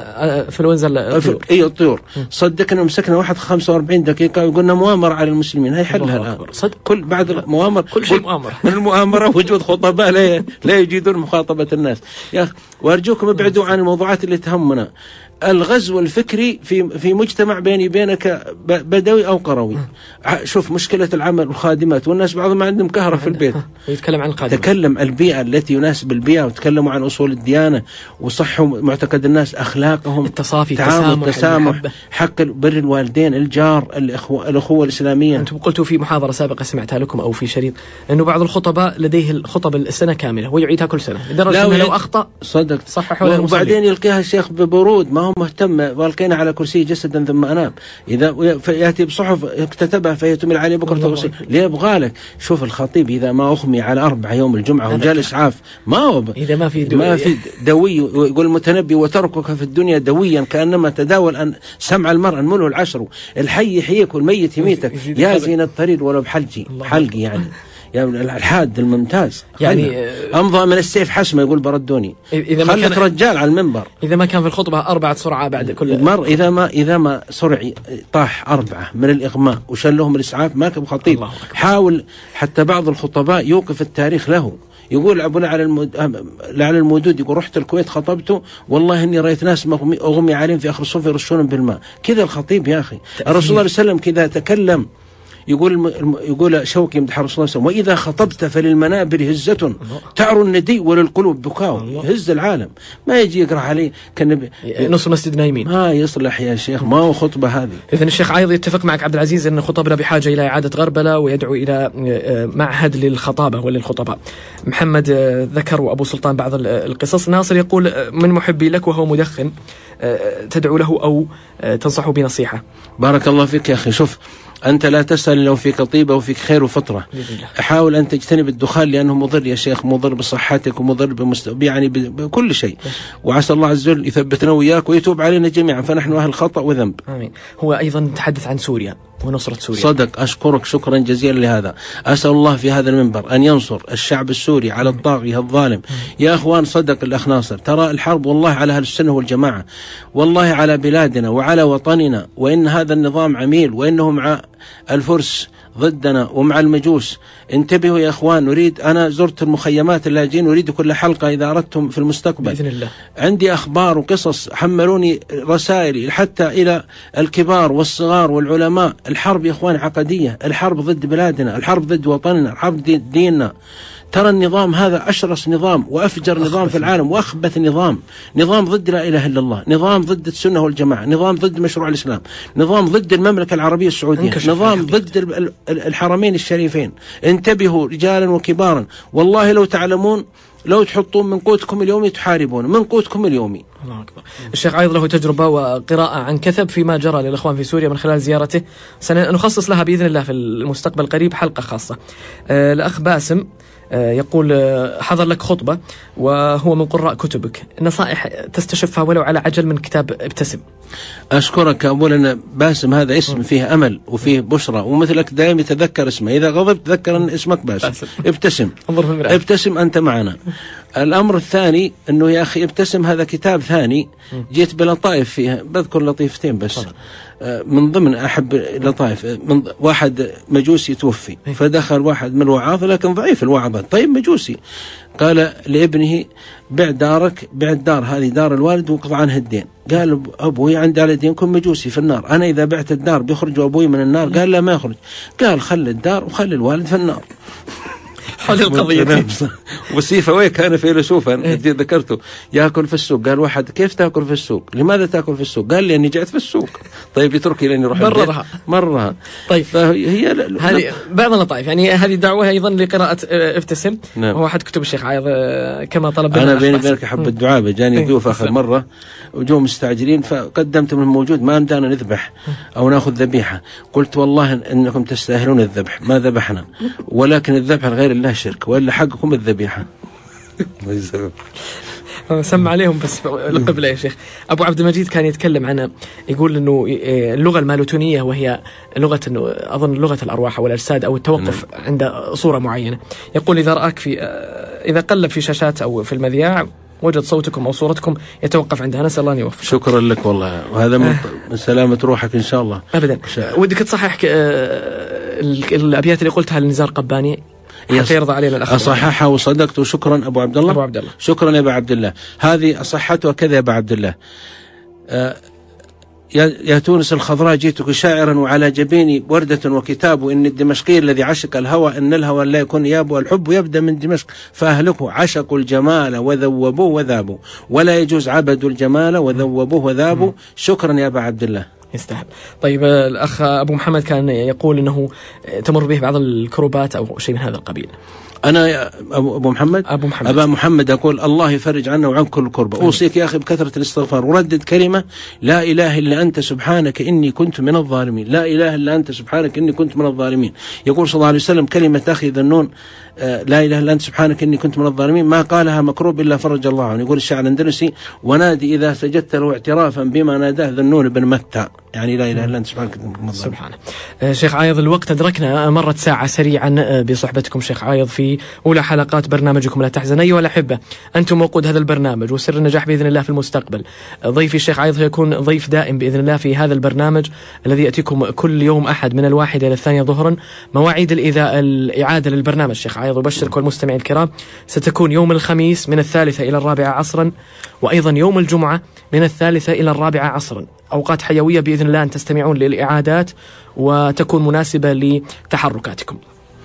Speaker 1: فلونزا
Speaker 2: الطيور. صدقنا مسكنا واحد 45 دقيقة وقلنا مؤامرة على المسلمين. هي حلها الآن. كل بعد المؤامرة
Speaker 1: كل شيء مؤامرة.
Speaker 2: من المؤامرة وجود خطباء لا يجيدون مخاطبة الناس. يا أخي وأرجوكم ابعدوا عن الموضوعات اللي تهمنا. الغزو الفكري في مجتمع بيني بينك بدوي أو قروي. شوف مشكلة العمل والخادمات، والناس بعضهم ما عندهم كهرة في البيت.
Speaker 1: يتكلم عن الخادمات،
Speaker 2: تكلم البيئة التي يناسب البيئة، وتكلموا عن أصول الديانة وصحوا معتقد الناس، أخلاقهم،
Speaker 1: التصافي،
Speaker 2: التسامح، حق بر الوالدين، الجار، الأخوة الإسلامية.
Speaker 1: أنتم قلتوا في محاضرة سابقة سمعتها لكم أو في شريط أنه بعض الخطباء لديه الخطب السنة كاملة ويعيدها كل سنة، لدرجة أنه لو أخطأ
Speaker 2: صدق
Speaker 1: صحح
Speaker 2: وبعدين يلقيها الشيخ ببرود، ما هو مهتم. والقينا على كرسي جسدا ثم أنام. إذا يأتي بصحف اكتتبها فهي تمل عليه بكرة توصي ليه يبغى لك. شوف الخطيب إذا ما أغمي على 4 يوم الجمعة وجالس عاف، ما هو
Speaker 1: إذا ما في
Speaker 2: دوي. يقول المتنبي وتركك في الدنيا دويا كأنما تداول أن سمع المرء أنمله العشر، الحي يحييك والميت يميتك، يا زين الطريد ولو بحلقي يعني يا الحاد الممتاز،
Speaker 1: يعني
Speaker 2: أمضى من السيف حسمة يقول بردوني. خلك رجال على المنبر.
Speaker 1: إذا ما كان في الخطبة 4 سرعة بعد كل
Speaker 2: مر، إذا ما سرعي طاح 4 من الإغماء وشلهم الإسعاف ما كان خطيب. حاول حتى بعض الخطباء يوقف التاريخ له. يقول أبونا على المودود، يقول رحت الكويت خطبته والله إني رأيت ناس أغمي عليهم في آخر الصف يرشونهم بالماء. كذا الخطيب يا أخي. الرسول صلى الله عليه وسلم كذا تكلم، يقول شوقي يمدح الرسول صلى الله عليه وسلم: وإذا خطبت فللمنابر هزة تعر الندي وللقلوب بكاء. يهز العالم، ما يجي يقرأ عليه
Speaker 1: نص مسجد نايمين.
Speaker 2: ما يصلح يا شيخ، ما هو خطبة هذه.
Speaker 1: إذن الشيخ عايض يتفق معك عبد العزيز أن خطبنا بحاجة إلى إعادة غربلة، ويدعو إلى معهد للخطابة وللخطباء. محمد ذكر وأبو سلطان بعض القصص. ناصر يقول من محبي لك وهو مدخن، تدعو له أو تنصحه بنصيحة.
Speaker 2: بارك الله فيك يا أخي. شوف أنت لا تسأل لو فيك طيبة وفيك خير وفطرة. حاول أن تجتنب الدخان لأنه مضر يا شيخ، مضر بصحتك ومضر يعني بكل شيء. وعسى الله عز وجل يثبتنا وإياك ويتوب علينا جميعا، فنحن أهل خطأ وذنب.
Speaker 1: آمين. هو أيضا تحدث عن سوريا ونصرة سوريا.
Speaker 2: صدق، أشكرك شكرا جزيلا لهذا. أسأل الله في هذا المنبر أن ينصر الشعب السوري على الطاغية الظالم. يا أخوان صدق الأخ ناصر، ترى الحرب والله على أهل السنة والجماعة، والله على بلادنا وعلى وطننا، وإن هذا النظام عميل، وإنه مع الفرس ضدنا ومع المجوس. انتبهوا يا أخوان. أنا زرت المخيمات اللاجئين، أريد كل حلقة إذا أردتم في المستقبل
Speaker 1: بإذن الله.
Speaker 2: عندي أخبار وقصص، حملوني رسائل حتى إلى الكبار والصغار والعلماء. الحرب يا أخوان عقدية، الحرب ضد بلادنا، الحرب ضد وطننا، الحرب ضد ديننا. ترى النظام هذا أشرس نظام وأفجر نظام في العالم وأخبث نظام ضد لا إله إلا الله، نظام ضد السنة والجماعة، نظام ضد مشروع الإسلام، نظام ضد المملكة العربية السعودية، نظام ضد الحرمين الشريفين. انتبهوا رجالا وكبارا، والله لو تعلمون لو تحطون من قوتكم اليومي تحاربون من قوتكم اليومي.
Speaker 1: الله أكبر. الشيخ عايض له تجربة وقراءة عن كثب فيما جرى للإخوان في سوريا من خلال زيارته، سنخصص لها بإذن الله في المستقبل القريب حلقة خاصة. الأخ باسم يقول حضر لك خطبة وهو من قراء كتبك، نصائح تستشفها ولو على عجل من كتاب ابتسم.
Speaker 2: أشكرك. أولا باسم هذا اسم فيه أمل وفيه بشرى، ومثلك دائما يتذكر اسمه، إذا غضبت تذكر أن اسمك باسم. ابتسم، ابتسم أنت معنا. الأمر الثاني أنه يا أخي ابتسم هذا كتاب ثاني جيت بلطائف فيها، بذكر لطيفتين بس. من ضمن أحب لطائف، من واحد مجوسي توفي، فدخل واحد من الوعاظ لكن ضعيف الوعظة، طيب مجوسي، قال لابنه بيع دارك، بيع الدار هذه دار الوالد وقطع عنها الدين. قال أبوي عندي على دين، كن مجوسي في النار، أنا إذا بعت الدار بيخرج أبوي من النار. قال لا ما يخرج. قال خلي الدار وخلي الوالد في النار.
Speaker 1: حول القضية.
Speaker 2: وسيفويه كان فيلسوفا ذكرته، يأكل في السوق. قال واحد كيف تأكل في السوق؟ لماذا تأكل في السوق؟ قال لي أني جئت في السوق. طيب يتركي لأني يروح مرها.
Speaker 1: طيب هي هذه بعض اللطائف، يعني هذه دعوة أيضا لقراءة ابتسم.
Speaker 2: نعم.
Speaker 1: وهو أحد كتب الشيخ عايض كما طلب.
Speaker 2: أنا بيني وبينك أحب الدعاء، جاني ضيوف آخر مرة وجوا مستعجلين، فقدمت من الموجود ما أمدانا نذبح أو نأخذ ذبيحة، قلت والله إنكم تستاهلون الذبح، ما ذبحنا، ولكن الذبح لغير الله شرك، وإلا حقكم الذبيحة.
Speaker 1: سمع عليهم بس القبلة يا شيخ. أبو عبد المجيد كان يتكلم عن، يقول إنه اللغة المالوتونية، وهي لغة إنه أظن لغة الأرواح أو الأجساد أو التوقف عند صورة معينة، يقول إذا رأك إذا قلب في شاشات أو في المذياع وجد صوتكم أو صورتكم يتوقف عندها. نسأل الله أن يوفق.
Speaker 2: شكرا لك والله، وهذا من سلامة روحك إن شاء الله.
Speaker 1: أبدا. ودك تصحح الأبيات اللي قلتها لنزار قباني حتى يرضى علينا الأخ.
Speaker 2: أصححها وصدقت، وشكرا أبو عبد الله.
Speaker 1: أبو عبد الله
Speaker 2: شكرا يا أبو عبد الله، هذه أصحتها كذا يا أبو عبد الله. يا تونس الخضراء جئتك شاعرا وعلى جبيني وردة وكتاب، إن الدمشقي الذي عشق الهوى، إن الهوى لا يكون يابه، الحب يبدأ من دمشق فأهلكه، عشقوا الجمال وذوبوه وذابوا، ولا يجوز عبدوا الجمال وذوبوه وذابوا. شكرا يا أبو عبد الله.
Speaker 1: يستحب. طيب الأخ أبو محمد كان يقول أنه تمر به بعض الكروبات أو شيء من هذا القبيل.
Speaker 2: أنا أبو محمد أقول الله يفرج عنا وعن كل كربة. أوصيك يا أخي بكثرة الاستغفار، وردد كلمة لا إله إلا أنت سبحانك إني كنت من الظالمين، لا إله إلا أنت سبحانك إني كنت من الظالمين. يقول صلى الله عليه وسلم كلمة أخي ذنون لا إله إلا أنت سبحانك إني كنت من الظالمين، ما قالها مكروب إلا فرج الله عنه. يقول الشاعر الأندلسي ونادي إذا سجدت له اعترافا بما ناداه ذنون بن متى، يعني لا إله إلا أنت سبحانك إني كنت من الظالمين.
Speaker 1: سبحانه. شيخ عايض الوقت أدركنا، مرت ساعة سريعا بصحبتكم شيخ عايض في أولى حلقات برنامجكم لا تحزن. أيها الأحبة، أنتم وقود هذا البرنامج وسر النجاح بإذن الله في المستقبل. ضيفي الشيخ عايض سيكون ضيف دائم بإذن الله في هذا البرنامج الذي يأتيكم كل يوم أحد من 1 إلى 2 ظهرا. مواعيد الإعادة للبرنامج الشيخ عايض وبشركم المستمعين الكرام ستكون يوم الخميس من 3 إلى 4 عصرا، وأيضا يوم الجمعة من 3 إلى 4 عصرا. أوقات حيوية بإذن الله أن تستمعون للإعادات وتكون مناسبة لتحركاتكم.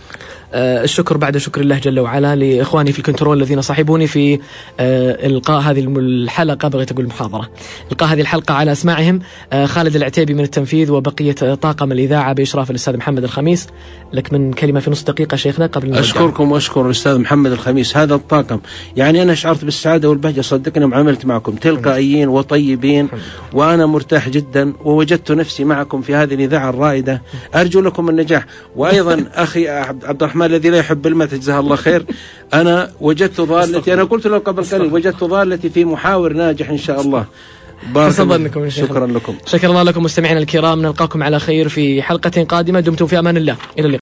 Speaker 1: الشكر بعد شكر الله جل وعلا لإخواني في الكنترول الذين صاحبوني في إلقاء هذه الحلقة، بغيت أقول المحاضرة، إلقاء هذه الحلقة على أسماعهم خالد العتيبي من التنفيذ وبقية طاقم الإذاعة بإشراف الأستاذ محمد الخميس. لك من كلمة في نص دقيقة شيخنا قبل ما
Speaker 2: أشكركم وأشكر الأستاذ محمد الخميس، هذا الطاقم يعني أنا شعرت بالسعادة والبهجة، صدقني عملت معكم تلقائيين وطيبين، وأنا مرتاح جدا ووجدت نفسي معكم في هذه الإذاعة الرائدة. أرجو لكم النجاح. وأيضا أخي عبد الرحمن الذي لا يحب المدح جزاه الله خير، أنا وجدت ضالتي، أنا قلت له قبل قليل وجدت ضالتي في محاور ناجح إن شاء الله. شكرا لكم.
Speaker 1: شكرا الله لكم مستمعينا الكرام، نلقاكم على خير في حلقة قادمة. دمتم في أمان الله، إلى اللقاء.